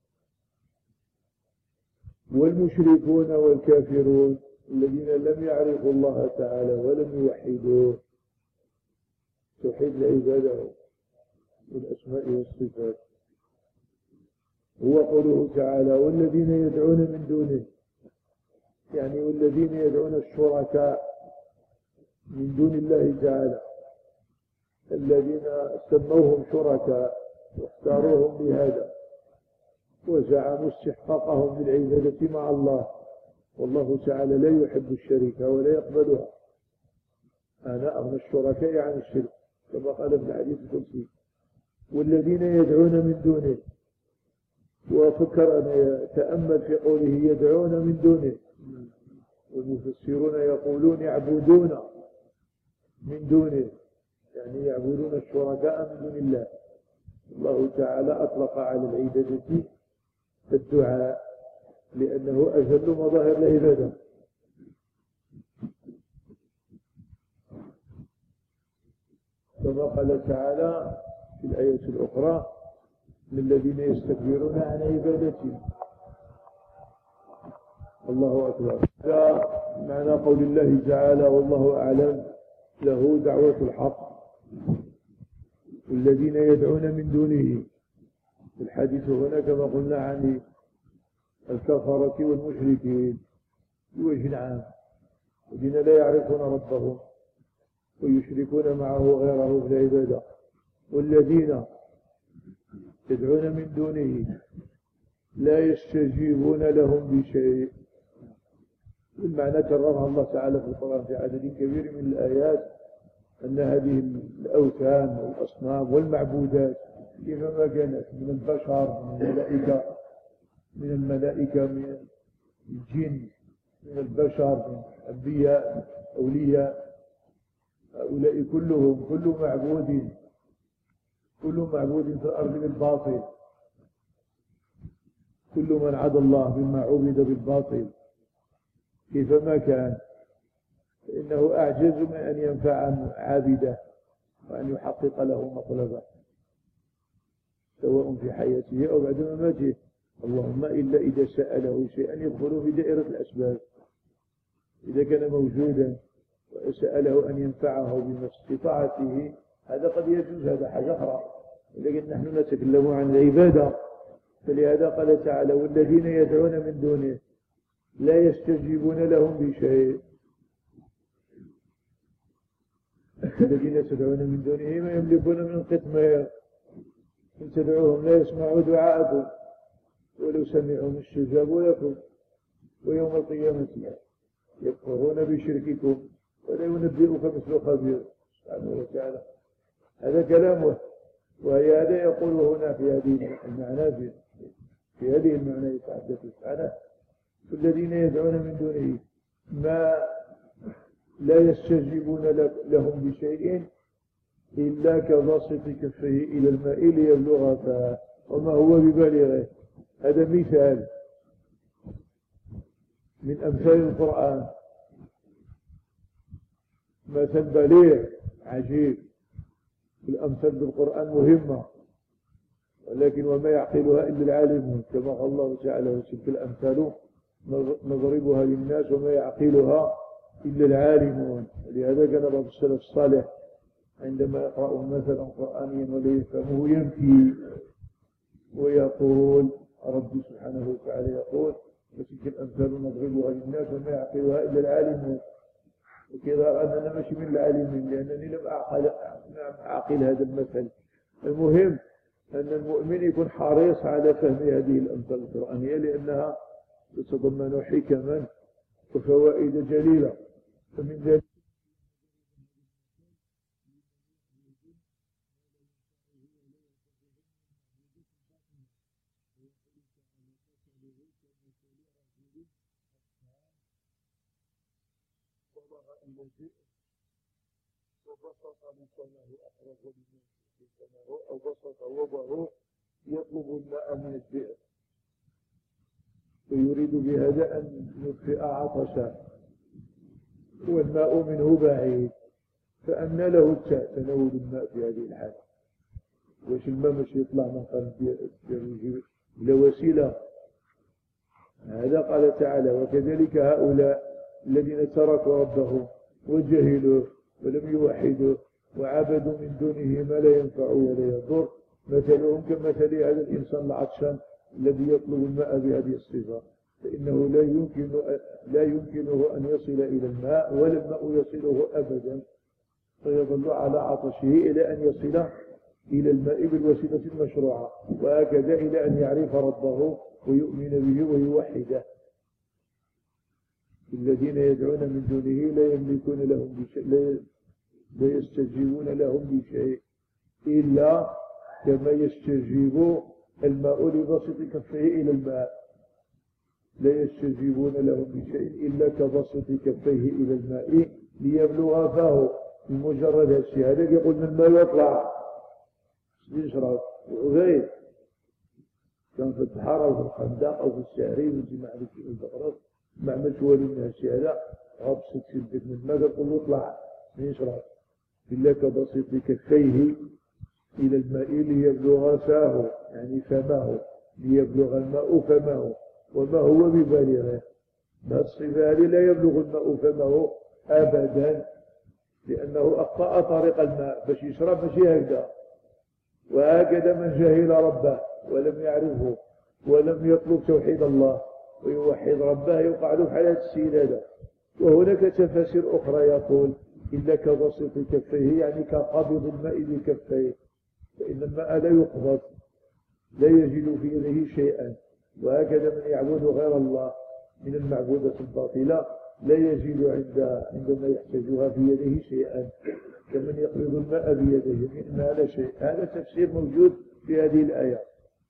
والمشركون والكافرون الذين لم يعرفوا الله تعالى ولم يوحدوه توحيد العبادة والأسماء والصفات هو قوله تعالى والذين يدعون من دونه يعني والذين يدعون الشركاء من دون الله تعالى الذين سموهم شركاء واختاروهم بهذا وزعموا استحقاقهم للعبادة مع الله، والله تعالى لا يحب الشرك ولا يقبلها. أنا أغنى الشركاء عن الشرك كما قال ابن الحديث القدسي. والذين يدعون من دونه، وفكر أن يتأمل في قوله يدعون من دونه، والمفسرون يقولون يعبدون من دونه، يعني يعبدون الشركاء من دون الله. الله تعالى أطلق على العبادة الدعاء لأنه أجل مظاهر العبادة. كما قال تعالى في الآية الأخرى للذين يستكبرون عن عبادتي. الله أكبر. هذا معنى قول الله تعالى والله أعلم له دعوة الحق والذين يدعون من دونه. الحديث هنا كما قلنا عن الكفرة والمشركين بوجه عام، الذين لا يعرفون ربهم ويشركون معه غيره في العبادة. والذين يدعون من دونه لا يستجيبون لهم بشيء. المعنى كررها الله تعالى في القرآن في عدد كبير من الآيات أن هذه الأوثان والأصنام والمعبودات كيفما كانت من البشر من الملائكة من الملائكة من الجن من البشر من أنبياء أولياء، هؤلاء كلهم كل معبود كل معبود في الأرض بالباطل، كل من عدا الله بما عبد بالباطل كيفما كان فإنه أعجز من أن ينفع عابده وأن يحقق له مطلبه سواء في حياته أو بعد مماته، اللهم إلا إذا سأله شيئا يدخل في دائرة الأسباب. إذا كان موجودا وسأله أن ينفعه بما استطاعته هذا قد يجوز، هذا حاجة أخرى، لكن نحن نتكلم عن العبادة. فلهذا قال تعالى والذين يدعون من دونه لا يستجيبون لهم بشيء. الذين تدعون من دونه ما يملكون من قطمير، إن تدعوهم لا يسمعوا دعاءكم ولو سمعوا ما استجابوا لكم ويوم القيامة يكفرون بشرككم ولا ينبئك مثل خبير سبحانه وتعالى. هذا كلامه، وهي هذا يقول هنا في هذه المعنى في, في هذه المعنى يتحدث سبحانه الذين يدعون من دونه ما لا يستجيبون لهم بشيء إلا كباسط كفيه إلى الماء ليبلغ فاه وما هو ببالغه. هذا مثال من أمثال القرآن، مثل بليغ عجيب. الأمثال بالقرآن مهمة ولكن وما يعقلها إلا العالمون، كما قال الله تعالى وتلك الأمثال نضربها للناس وما يعقلها إلا العالمون. لهذا كان بعض السلف الصالح عندما يقرأ مثلا قرآنيا ولا يفهمه يبكي ويقول ربي سبحانه وتعالى يقول وتلك الأمثال نضربها للناس وما يعقلها إلا العالمون. وكذا أننا ماشي من العالمين لأنني لم أعقل, أعقل هذا المثل. المهم أن المؤمن يكون حريص على فهم هذه الأمثال القرآنية لأنها تتضمن حكما وفوائد جليلة. فمن ذلك وبسط لسانه أخرج من لسانه أو بسط وضعه يطلب الماء من البئر ويريد بهذا أن يطفئ عطشه والماء منه بعيد، فأنى له تناول الماء في هذه الحالة. واش الماء مش يطلع من قلب البئر إلى وسيلة؟ هذا قال تعالى وكذلك هؤلاء الذين تركوا ربهم وجهلوا ولم يوحدوا وعبدوا من دونه ما لا ينفع ولا يضر مثلهم كمثل هذا الإنسان العطشان الذي يطلب الماء بهذه الصفة. فإنه لا يمكن لا يمكنه أن يصل إلى الماء ولا الماء يصله أبدا، فيظل على عطشه إلى أن يصل إلى الماء بالوسيلة المشروعة، وهكذا إلى أن يعرف ربه ويؤمن به ويوحده. الذين يدعون من دونه لا يملكون لهم بشيء، لا يستجيبون لهم بشيء إلا كما يستجيب الماء لبسط كفيه إلى الماء، لا يستجيبون لهم بشيء إلا كبسط كفيه إلى الماء ليبلغ فاه. بمجرد الشهادة يقول من الماء يطلع يشرب وغير، كان في البحر أو في الخندق أو في الشعري وجمع لك البقرة ما عملش والو من الشهادة غبصت شدك من الماء يقول يطلع يشرب إلا كبسط كفيه إلى الماء ليبلغ فاه، يعني فمه، ليبلغ الماء فمه، وما هو ببالغه. ما الصفة هذه لا يبلغ الماء فمه أبدا، لأنه أخطأ طريق الماء باش يشرب ماشي هكذا. وهكذا من جهل ربه ولم يعرفه ولم يطلب توحيد الله ويوحد ربه يوقع له حالة السيلادة. وهناك تفاسير أخرى يقول إلا كبسط كفيه، يعني كقبض الماء بكفيه، فإن الماء لا يقبض، لا يجد في يده شيئا. وهكذا من يعبد غير الله من المعبودة الباطلة لا يجد عند عندما يحتاجها في يده شيئا، كمن يقبض الماء بيده فإنها لا شيء. هذا تفسير موجود في هذه الآية.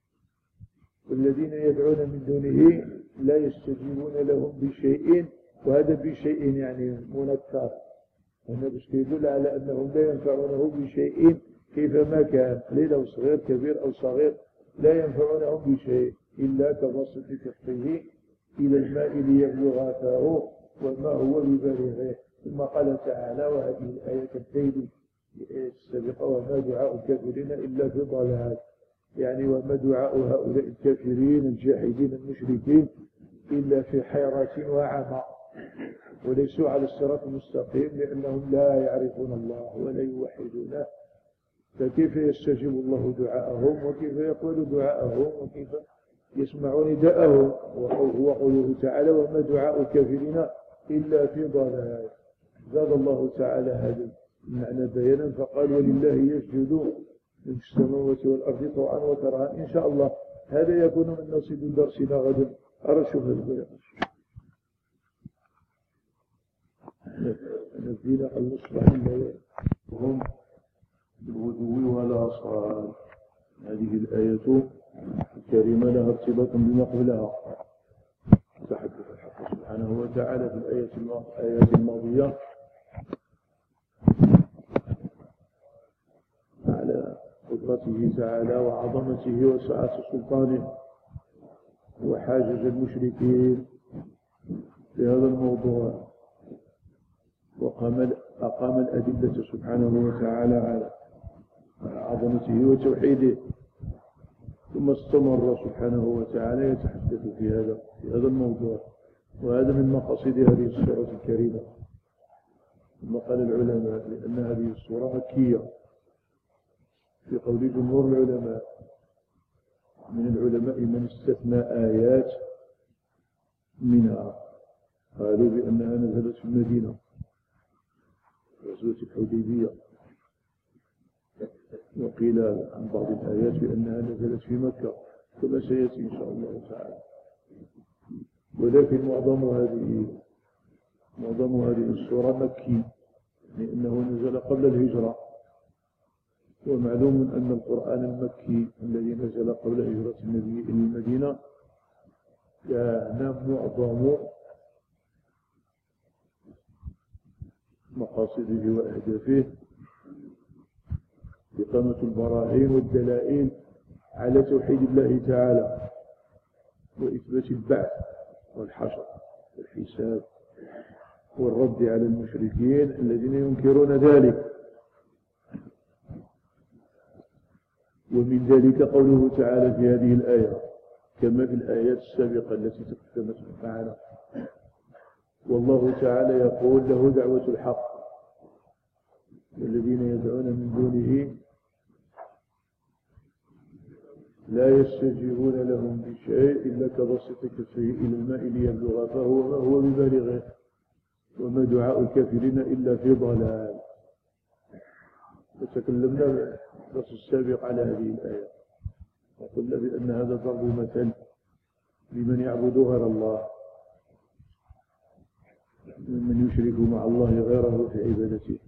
والذين يدعون من دونه لا يستجيبون لهم بشيء، وهذا بشيء يعني منكر، هنا باش يدل على أنهم لا ينفعونه بشيء كيفما كان، قليل أو صغير كبير أو صغير لا ينفعونهم بشيء إلا كبسط كفيه إلى الماء ليبلغ فاه وما هو ببالغه. ثم قال تعالى وهذه الآية كالتالي السابقة وما دعاء الكافرين إلا في ضلال، يعني وما دعاء هؤلاء الكافرين الجاحدين المشركين إلا في حيرة وعمى، وليسوا على الصراط المستقيم لأنهم لا يعرفون الله ولا يوحدونه. فكيف يستجيب الله دعاءهم وكيف يقبل دعاءهم وكيف يسمع نداءهم؟ وهو قوله تعالى وما دعاء الكافرين إلا في ضلال. زاد الله تعالى هذا المعنى بيانا فقال ولله يسجد من السماوات والأرض طوعا وكرها. إن شاء الله هذا يكون من نصيب درسنا غدا. أرشف البيان نبينا المصباح الليل هم بالغدو والآصال. هذه الآية الكريمة لها ارتباط بما قبلها. تحدث الحق سبحانه وتعالى في الآيات الماضية على قدرته تعالى وعظمته وسعة سلطانه، وحاجج المشركين في هذا الموضوع، وقام أقام الأدلة سبحانه وتعالى على عظمته وتوحيده. ثم استمر سبحانه وتعالى يتحدث في هذا في هذا الموضوع، وهذا من مقاصد هذه السورة الكريمة. ثم قال العلماء لأن هذه السورة مكية في قول جمهور العلماء، من العلماء من استثنى آيات منها قالوا بأنها نزلت في المدينة غزوة الحديبية، وقيل عن بعض الآيات بأنها نزلت في مكة كما سيأتي إن شاء الله تعالى. ولكن معظم هذه معظم هذه السورة مكي لأنه نزل قبل الهجرة، ومعلوم أن القرآن المكي الذي نزل قبل هجرة النبي إلى المدينة كان معظم مقاصده وأهدافه إقامة البراهين والدلائل على توحيد الله تعالى وإثبات البعث والحشر والحساب والرد على المشركين الذين ينكرون ذلك. ومن ذلك قوله تعالى في هذه الآية كما في الآيات السابقة التي تقدمت معنا، والله تعالى يقول له دعوة الحق والذين يدعون من دونه لا يستجيبون لهم بشيء إلا كبسط كفيه إلى الماء ليبلغ فهو ما هو ببالغه وما دعاء الكافرين إلا في ضلال. وتكلمنا في الدرس السابق على هذه الآية وقلنا بأن هذا ضرب مثل لمن يعبد غير الله ممن يشرك مع الله غيره في عبادته،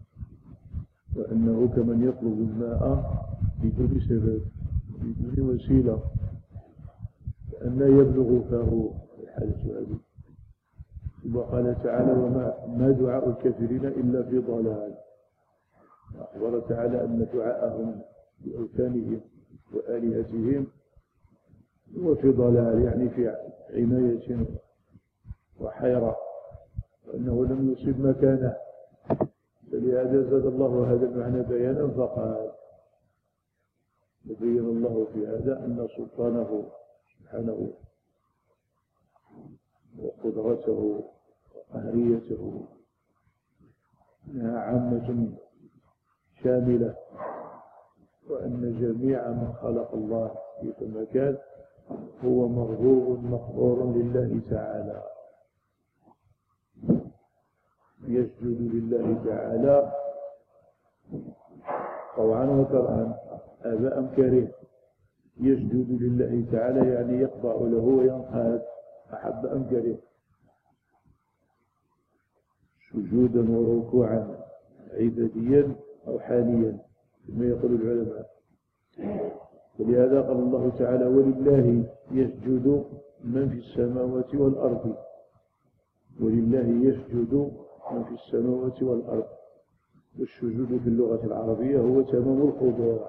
وأنه كمن يطلب الماء بدون سبب بدون وسيلة فأن يبلغ فاه الحالة هذه. وقال تعالى وما ما دعاء الكافرين إلا في ضلال. أخبر تعالى أن دعاءهم بأوثانهم وآلهتهم هو في ضلال، يعني في عناية وحيرة، وأنه لم يصب مكانه. فلهذا زاد الله هذا المعنى بيانا فقال وبين الله في هذا أن سلطانه سبحانه وقدرته وقهريته أنها عامة شاملة، وأن جميع من خلق الله في مكان هو مرغوب مقهور لله تعالى، يسجد لله تعالى طوعا وكرها آباء كريه. يسجد لله تعالى يعني يخضع له وينقاد أحب أم كريه، سجودا وركوعا عباديا أو حاليا كما يقول العلماء. ولهذا قال الله تعالى ولله يسجد من في السماوات والأرض. ولله يسجد من في السماوات والأرض. والسجود في اللغة العربية هو تمام الخضوع،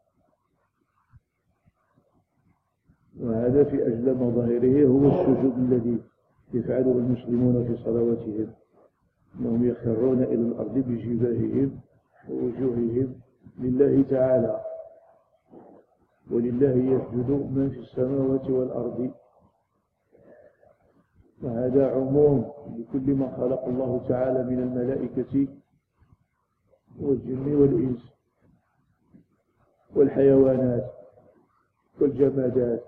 وهذا في أجل مظاهره هو السجود الذي يفعله المسلمون في صلواتهم، أنهم يخرون إلى الأرض بجباههم ووجوههم لله تعالى. ولله يسجد من في السماوات والأرض، وهذا عموم لكل ما خلق الله تعالى من الملائكة والجن والإنس والحيوانات والجمادات.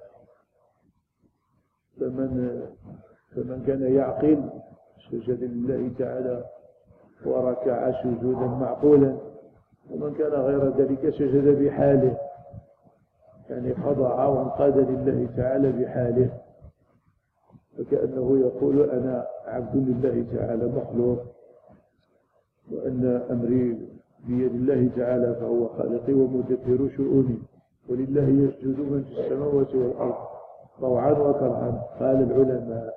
فمن, فمن كان يعقل سجد لله تعالى وركع سجودا معقولا، ومن كان غير ذلك سجد بحاله، يعني خضع وانقاد لله تعالى بحاله، فكأنه يقول أنا عبد لله تعالى مخلوق، وأن أمري بيد الله تعالى فهو خالقي ومدبر شؤوني. ولله يسجد من في السماوات والأرض طوعا وكرها. قال العلماء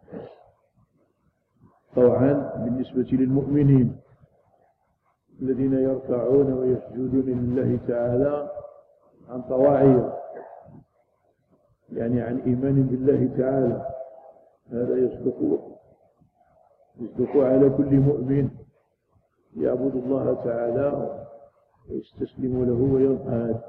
طوعا بالنسبة للمؤمنين الذين يركعون ويسجدون لله تعالى عن طواعية، يعني عن إيمان بالله تعالى. هذا يصدق يصدق على كل مؤمن يعبد الله تعالى ويستسلم له وينقاد.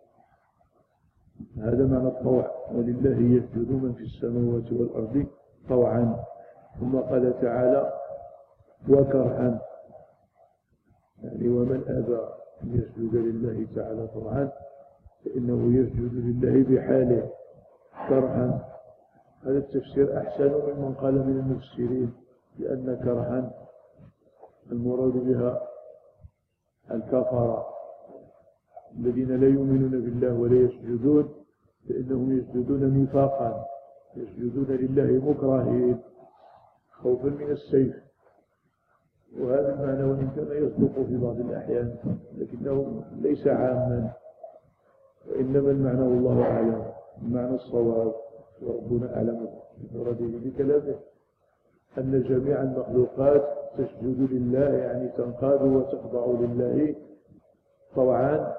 هذا معنى الطوع. ولله يسجد من في السماوات والأرض طوعا. ثم قال تعالى وكرها، يعني ومن أبى أن يسجد لله تعالى طوعا فإنه يسجد لله بحاله كرها. هذا التفسير أحسن ممن قال من المفسرين لأن كرها المراد بها الكفرة الذين لا يؤمنون بالله ولا يسجدون، فإنهم يسجدون نفاقا، يسجدون لله مكرهين خوفا من السيف. وهذا المعنى وإن كان يصدق في بعض الأحيان لكنه ليس عاما، وإنما المعنى والله أعلم المعنى الصواب وربنا أعلم بمراده بكلامه أن جميع المخلوقات تسجد لله، يعني تنقاد وتخضع لله طوعا،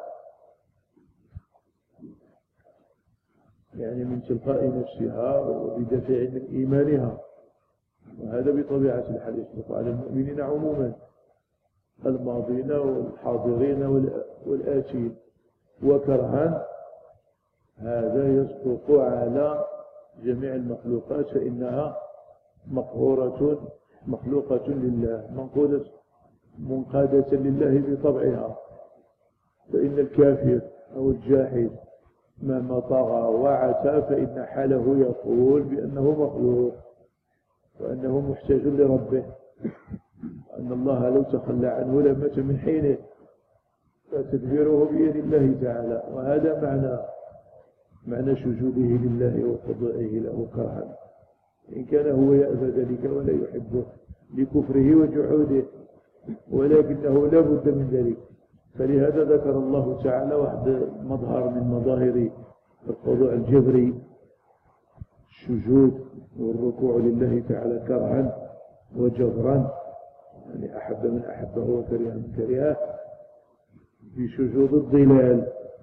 يعني من تلقاء نفسها وبدافع من إيمانها. وهذا بطبيعة الحال يصدق على المؤمنين عموما الماضين والحاضرين والآتين. وكرها هذا يصدق على جميع المخلوقات فإنها مقهورة مخلوقة لله منقودة منقادة لله بطبعها. فإن الكافر أو الجاحد مهما طغى وعتى فإن حاله يقول بأنه مخلوق وأنه محتاج لربه، وأن الله لو تخلى عنه لمات من حينه، فتدبيره بيد الله تعالى. وهذا معنى معنى سجوده لله وخضوعه له كرها، إن كان هو يأبى ذلك ولا يحبه لكفره وجحوده، ولكنه لا بد من ذلك. فلهذا ذكر الله تعالى واحد مظهر من مظاهر الخضوع الجبري، السجود والركوع لله تعالى كرها وجبرا، يعني أحب من أحبه وكره من كرهه، في سجود الظلال.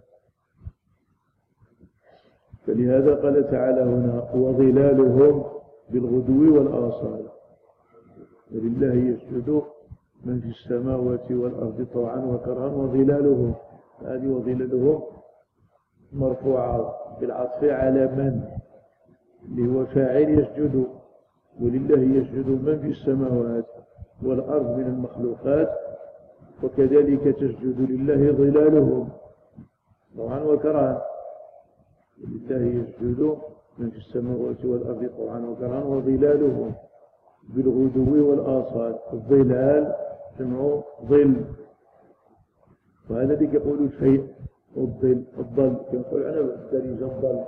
فلهذا قال تعالى هنا وظلالهم بالغدو والآصال، ولله يسجد من في السماوات والأرض طوعا وكرها وظلالهم. هذه وظلالهم مرفوعة بالعطف على من، اللي هو فاعل يسجد، ولله يسجد من في السماوات والأرض من المخلوقات، وكذلك تسجد لله ظلالهم طوعا وكرها. لله يسجد من في السماوات والأرض طوعا وكرها وظلالهم بالغدو والآصال. الظلال جمع ظل، وهذا اللي يقول الفيء والظل، الظل كنقول أنا بالدارجة الظل.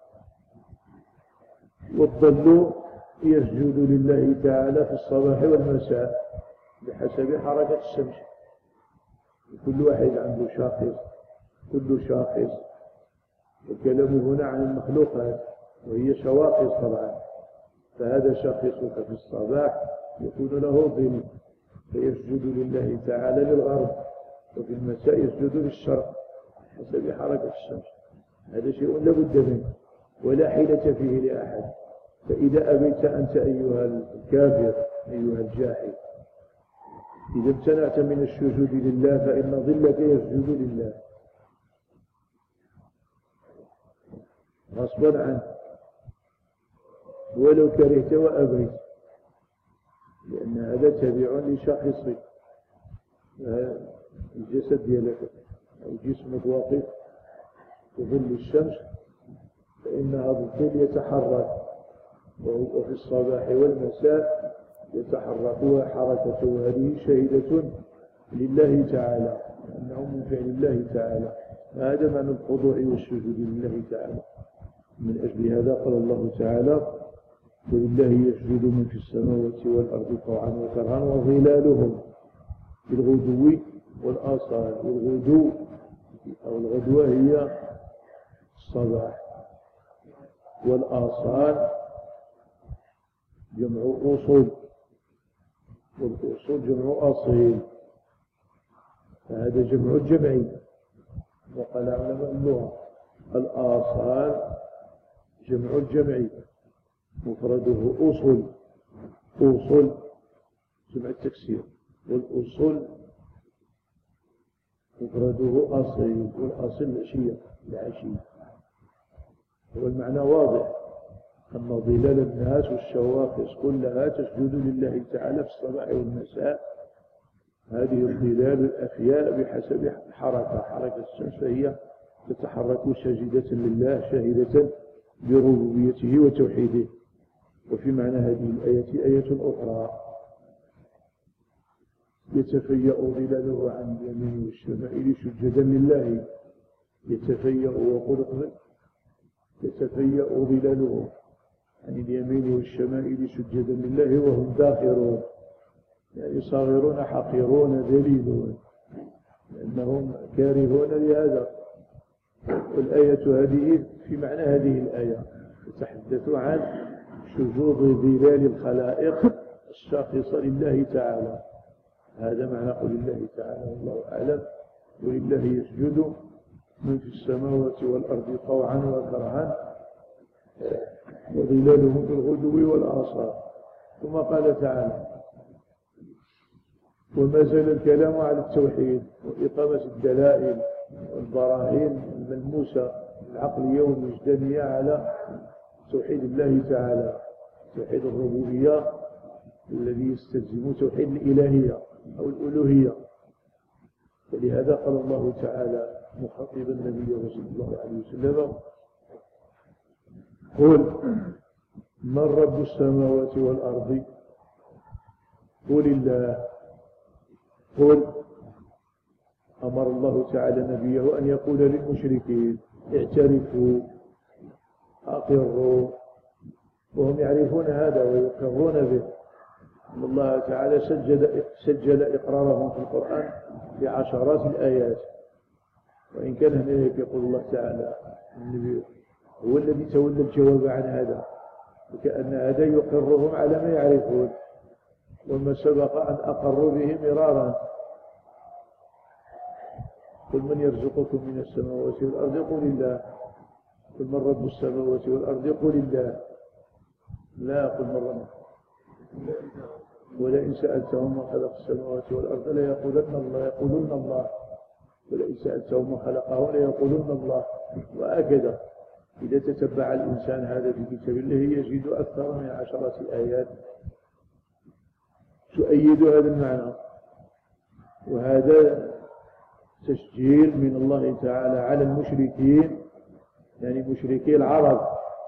والظل يسجد لله تعالى في الصباح والمساء بحسب حركة الشمس. كل واحد عنده شاخص، كل شاخص، والكلام هنا عن المخلوقات وهي شواخص طبعا. فهذا شاخصك في الصباح يكون له ظل فيسجد لله تعالى للغرب، وفي المساء يسجد للشرق حسب حركة الشمس. هذا شيء لا بد منه ولا حيلة فيه لأحد. فإذا أبيت أنت أيها الكافر أيها الجاحد، إذا امتنعت من السجود لله فإن ظلك يسجد لله غصبا عنه ولو كرهت وأبيت، لأن هذا تابع لشخصك. الجسد ديالك أو جسمك واقف في ظل الشمس، فإن هذا الظل يتحرك، وفي الصباح والمساء يتحرك وحركته هذه شهيدة لله تعالى، أنه من فعل الله تعالى. هذا معنى الخضوع والسجود لله تعالى. من أجل هذا قال الله تعالى ولله يسجد من في السماوات والأرض طوعا وكرها وظلالهم بالغدو والآصال. والغدو أو الغدوة هي الصباح، والآصال جمع أصول، والأصول جمع أصيل، فهذا جمع جمعي. وقال علماء اللغة الآصال جمع الجمعي مفرده أصل، أصل جمع التكسير، والأصول مفرده أصيل، والأصيل العشية العشية. والمعنى واضح أن ظلال الناس والشواخص كلها تسجد لله تعالى في الصباح والمساء. هذه الظلال الأفياء بحسب حركة حركة الشمس، فهي تتحرك ساجدة لله شاهدة بربوبيته وتوحيده. وفي معنى هذه الآية آية أخرى يتفيأ ظلاله عن اليمين والشمائل سجدا لله. يتفيأ وقل يتفيأ ظلاله عن اليمين والشمائل سجدا لله وهم داخرون، يعني صاغرون حقيرون ذليلون لأنهم كارهون لهذا. والآية هذه في معنى هذه الآية تتحدث عن سجود ظلال الخلائق الشاخصة لله تعالى. هذا معنى قول الله تعالى والله أعلم ولله يسجد من في السماوات والأرض طوعا وكرها وظلالهم بالغدو والآصال. ثم قال تعالى وما زال الكلام على التوحيد وإقامة الدلائل والبراهين الملموسة العقلية والوجدانية على توحيد الله تعالى، توحيد الربوبية الذي يستلزم توحيد الإلهية أو الألوهية. فلهذا قال الله تعالى مخاطبا النبي صلى الله عليه وسلم: قل من رب السماوات والأرض؟ قل الله. قل أمر الله تعالى نبيه أن يقول للمشركين: اعترفوا، أقروا، وهم يعرفون هذا ويقرون به. أن الله تعالى سجل, سجل إقرارهم في القرآن بعشرات الآيات. وإن كان هناك يقول الله تعالى النبي هو الذي تولى الجواب عن هذا، وكأن هذا يقرهم على ما يعرفون، وما سبق أن أقروا به مرارا. قل من يرزقكم من السماوات والأرض؟ قل الله. قل من رب السماوات والأرض؟ قل الله. لا قل من رب. ولئن سألتهم من خلق السماوات والأرض ليقولن الله يقولن الله ولئن سألتهم من خلقه ليقولن الله. وهكذا إذا تتبع الإنسان هذا في كتاب الله يجد أكثر من عشرة آيات تؤيد هذا المعنى. وهذا تسجيل من الله تعالى على المشركين، يعني مشركي العرب،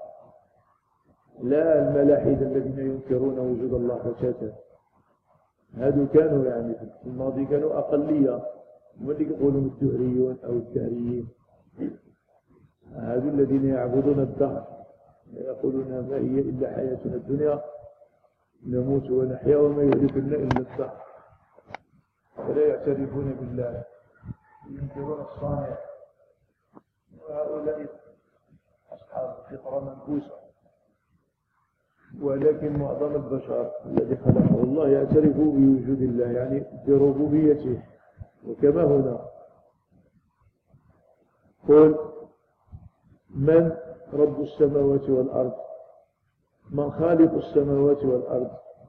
لا الملاحدة الذين ينكرون وجود الله بتاتا. هذو كانوا يعني في الماضي كانوا أقلية، هم اللي يقولون الدهريون أو الدهريين. هذو الذين يعبدون الدهر، يقولون ما هي إلا حياتنا الدنيا نموت ونحيا وما يهلكنا إلا الدهر، ولا يعترفون بالله، ينكرون الصانع. وهؤلاء أصحاب فطرة منكوسة. ولكن معظم البشر الذي خلقه الله يعترف بوجود الله، يعني بربوبيته. وكما هنا قل من رب السماوات والأرض؟ من خالق السماوات والأرض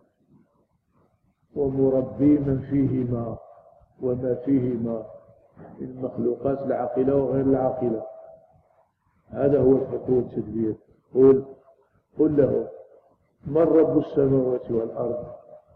ومربي من فيهما وما فيهما من المخلوقات العاقلة وغير العاقلة. هذا هو الحكم والتدبير. قل قل له من رب السماوات والأرض؟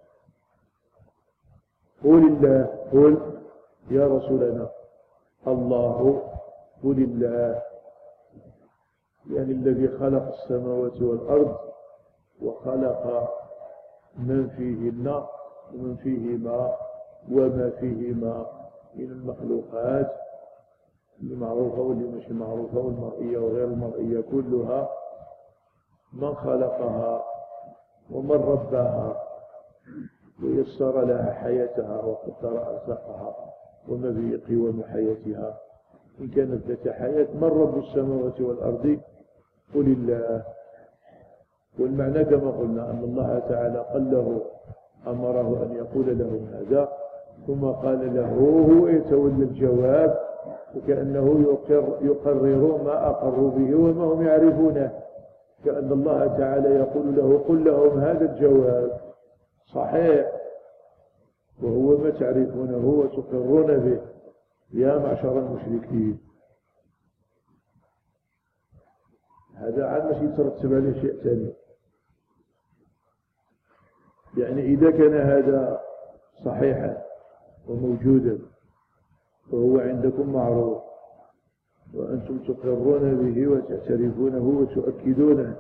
قل الله. قل يا رسولنا الله. قل الله، يعني الذي خلق السماوات والأرض وخلق من فيهن ومن فيهما وما فيهما من المخلوقات المعروفة واللي مش معروفة والمرئية وغير المرئية كلها. من خلقها ومن رباها ويسر لها حياتها وقدر أرزاقها وما به قوام حياتها إن كانت ذات حياة. من رب السماوات والأرض؟ قل الله. والمعنى كما قلنا أن الله تعالى قال له، أمره أن يقول لهم هذا، ثم قال له هو يتولى الجواب، وكأنه يقر يقرر ما أقروا به وما هم يعرفونه. كأن الله تعالى يقول له قل لهم هذا الجواب صحيح وهو ما تعرفونه وتقرون به يا معشر المشركين. هذا عاد مش يترتب عليه شيء ثاني. يعني إذا كان هذا صحيحا وموجودا وهو عندكم معروف وأنتم تقرون به وتعترفونه وتؤكدونه،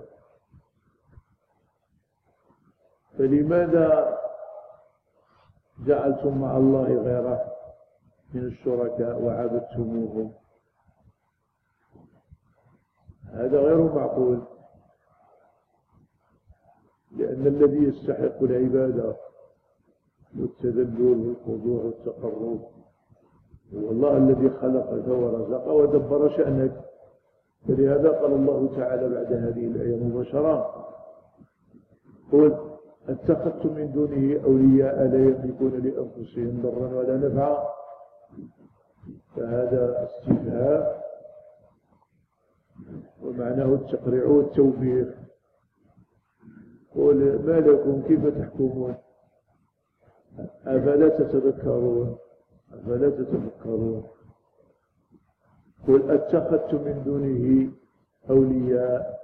فلماذا جعلتم مع الله غيره من الشركاء وعبدتموهم؟ هذا غير معقول، لأن الذي يستحق العبادة والتذلل والخضوع والتقرب هو الله الذي خلقك ورزق ودبر شأنك. فلهذا قال الله تعالى بعد هذه الآية مباشرة: قل اتخذتم من دونه أولياء لا يملكون لأنفسهم ضرا ولا نفعا. فهذا استفهام ومعناه التقريع والتوبيخ. قل ما لكم كيف تحكمون أفلا تتذكرون أفلا تتفكرون. قل اتخذتم من دونه أولياء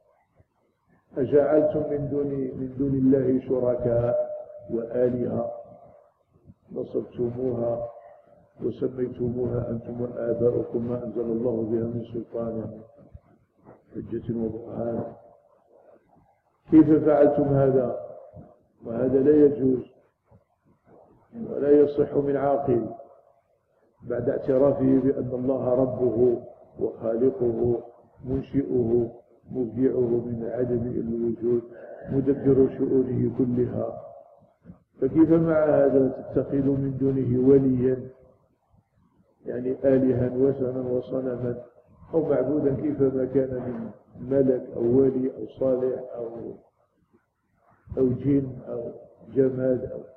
أجعلتم من دون من دون الله شركاء وآلهة نصبتموها وسميتموها أنتم وآباؤكم ما أنزل الله بها من سلطان حجة وبرهان. كيف فعلتم هذا؟ وهذا لا يجوز ولا يصح من عاقل بعد اعترافه بأن الله ربه وخالقه منشئه مبدعه من عدم الوجود مدبر شؤونه كلها. فكيف مع هذا تتخذ من دونه وليا يعني آلها وثنا وصنما أو معبودا كيفما كان من ملك أو ولي أو صالح أو أو جن أو جماد أو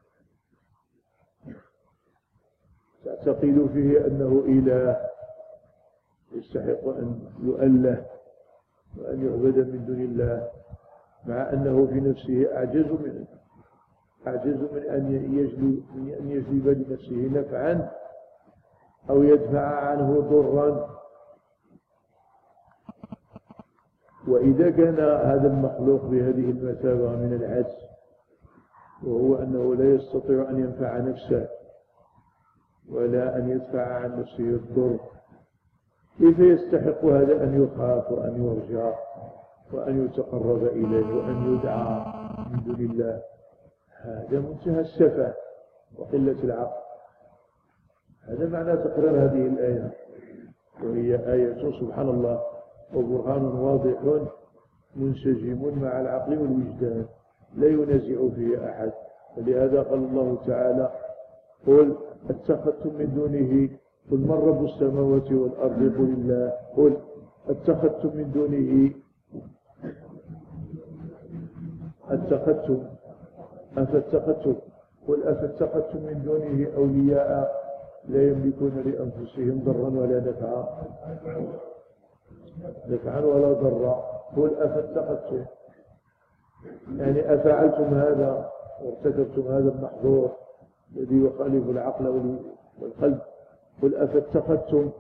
تعتقد فيه أنه إله يستحق أن يؤله وأن يعبد من دون الله، مع أنه في نفسه أعجز من أعجز من أن يجلب من أن يجلب لنفسه نفعا أو يدفع عنه ضرا. وإذا كان هذا المخلوق بهذه المثابة من العجز وهو أنه لا يستطيع أن ينفع نفسه ولا أن يدفع عن نفسه الضر، كيف يستحق هذا أن يخاف وأن يرجى وأن يتقرب إليه وأن يدعى من دون الله؟ هذا منتهى السفه وقلة العقل. هذا معنى تقرير هذه الآية، وهي آية سبحان الله وبرهان واضح منسجم مع العقل والوجدان لا ينازع فيه أحد. ولهذا قال الله تعالى: قل اتخذتم من دونه قل من رب السماوات والأرض قل الله قل اتخذتم من دونه اتخذتم أفاتخذتم قل أفاتخذتم من دونه أولياء لا يملكون لأنفسهم ضرا ولا نفعا نفعا ولا ضرا. قل أفاتخذتم يعني أفعلتم هذا وارتكبتم هذا المحظور الذي يخالف العقل والقلب. قل أفاتخذتم،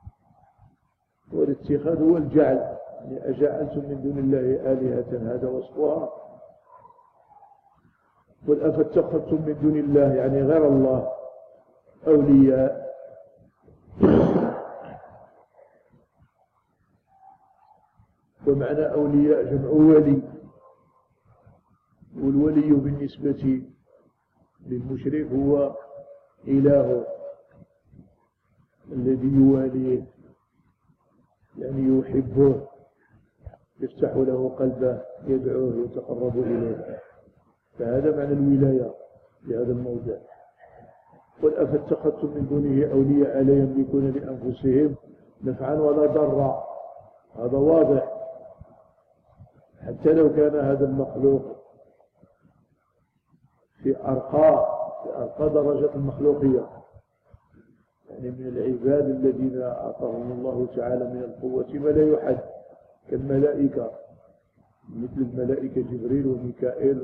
والاتخاذ هو الجعل، يعني أجعلتم من دون الله آلهة هذا وصفها. قل أفاتخذتم من دون الله يعني غير الله أولياء ومعنى أولياء جمع ولي، والولي بالنسبة للمشرك هو إله الذي يواليه يعني يحبه يفتح له قلبه يدعوه يتقرب إليه. فهذا معنى الولاية في هذا الموضع. قل أفاتخذتم من دونه أولياء لا يملكون لأنفسهم نفعا ولا ضرا. هذا واضح، حتى لو كان هذا المخلوق في أرقى في أرقى درجة المخلوقية، يعني من العباد الذين أعطاهم الله تعالى من القوة ما لا يحد كالملائكة، مثل الملائكة جبريل وميكائيل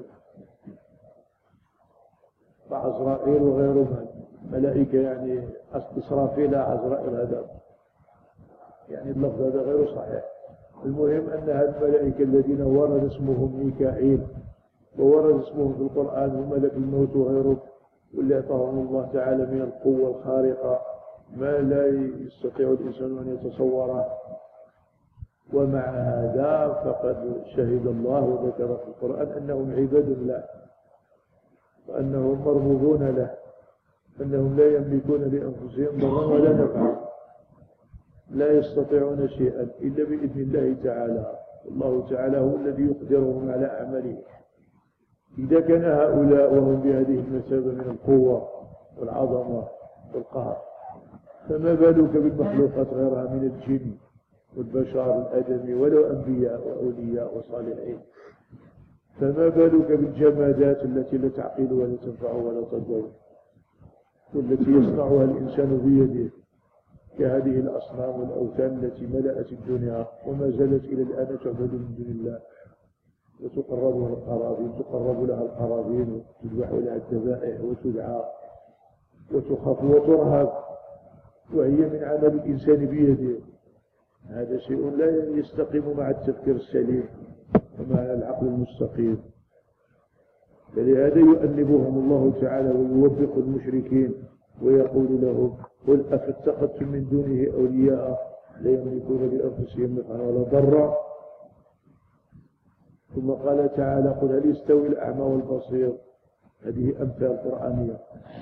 وعزرائيل وغيرهم. ملائكة يعني إسرافيل عزرائيل هذا يعني اللفظ هذا غير صحيح. المهم أن هذه الملائكة الذين ورد اسمهم ميكائيل وورد اسمهم في القرآن وملك الموت وغيره، واللي أعطاهم الله تعالى من القوة الخارقة ما لا يستطيع الإنسان أن يتصوره. ومع هذا فقد شهد الله وذكر في القرآن أنهم عباد الله وأنهم مربوبون له، أنهم لا يملكون لأنفسهم ضرا ولا نفعا، لا يستطيعون شيئا إلا بإذن الله تعالى. الله تعالى هو الذي يقدرهم على أعمالهم. إذا كان هؤلاء وهم بهذه المثابة من القوة والعظمة والقهر، فما بالك بالمخلوقات غيرها من الجن والبشر الآدمي ولو أنبياء وأولياء وصالحين؟ فما بالك بالجمادات التي لا تعقل ولا تنفع ولا تضر والتي يصنعها الإنسان بيده كهذه الأصنام والأوثان التي ملأت الدنيا وما زالت إلى الآن تعبد من دون الله وتقرب لها القرابين تقرب لها القرابين وتذبح لها الذبائح وتدعى وتخاف وترهب وهي من عمل الإنسان بيده. هذا شيء لا يستقيم مع التفكير السليم ومع العقل المستقيم. فلهذا يؤنبهم الله تعالى ويوبخ المشركين ويقول لهم قل أفاتخذتم من دونه أولياء لا يملكون لأنفسهم نفعا ولا ضرا. ثم قال تعالى قل هل يستوي الأعمى والبصير. هذه أمثال قرآنية.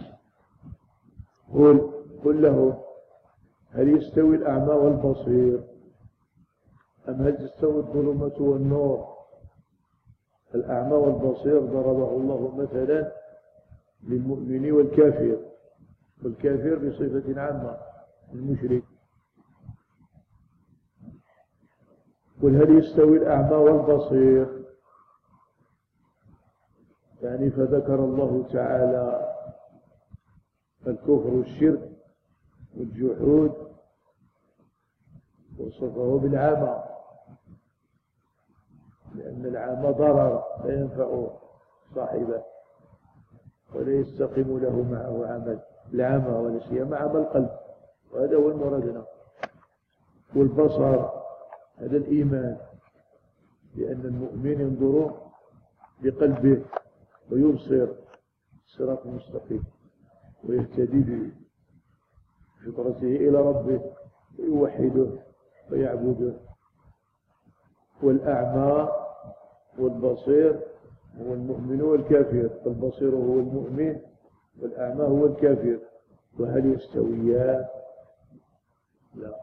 قل قل لهم هل يستوي الأعمى والبصير أم هل تستوي الظلمة والنور. الأعمى والبصير ضربه الله مثلا للمؤمن والكافر، والكافر بصفة عامة المشرك. قل هل يستوي الأعمى والبصير، يعني فذكر الله تعالى الكفر والشرك والجحود وصفه بالعامى، لأن العامى ضرر لا ينفع صاحبه ولا يستقيم له معه عمل. العامى ولا سيما عمى القلب، وهذا هو المراد. والبصر هذا الإيمان، لأن المؤمن ينظر بقلبه ويبصر الصراط المستقيم ويهتدي بفطرته إلى ربه ويوحده ويعبده. والأعمى والبصير هو المؤمن والكافر، فالبصير هو المؤمن والأعمى هو الكافر. وهل يستويان؟ لا،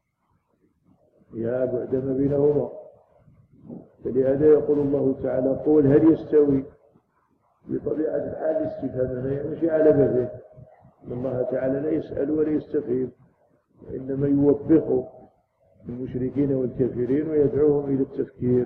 يا بعد ما بينهما. فلهذا يقول الله تعالى قول هل يستوي، بطبيعة الحال استفهام لا يمشي على بابه. الله تعالى لا يسأل ولا يستفهم، وإنما يوبخ المشركين والكافرين ويدعوهم إلى التفكير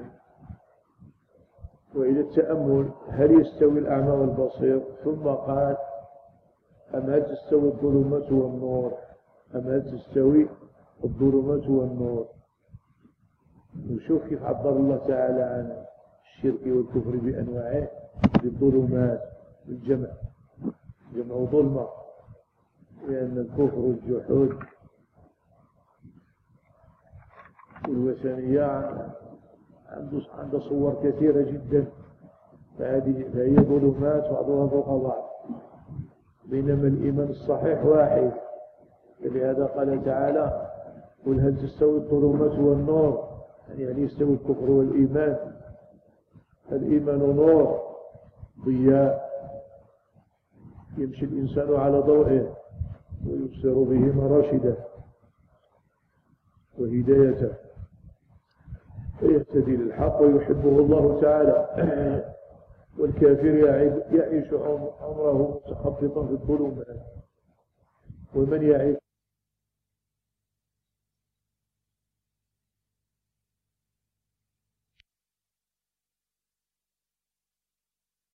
وإلى التأمل. هل يستوي الأعمى والبصير؟ ثم قال أم هل تستوي الظلمات والنور، أم هل تستوي الظلمات والنور. نشوف كيف عبر الله تعالى عن الشرك والكفر بأنواعه بالظلمات، بالجمع، جمع ظلمة، لأن الكفر والجحود والوثنية عنده صور كثيرة جدا، فهذه فهي ظلمات بعضها فوق بعض، بينما الإيمان الصحيح واحد. فلهذا قال تعالى قل هل تستوي الظلمات والنور، يعني هل يستوي الكفر والإيمان. الإيمان نور ضياء يمشي الإنسان على ضوئه ويبصر به مراشده وهدايته فيهتدي للحق ويحبه الله تعالى. والكافر يعيش عمره متخبطا في الظلمات، ومن يعيش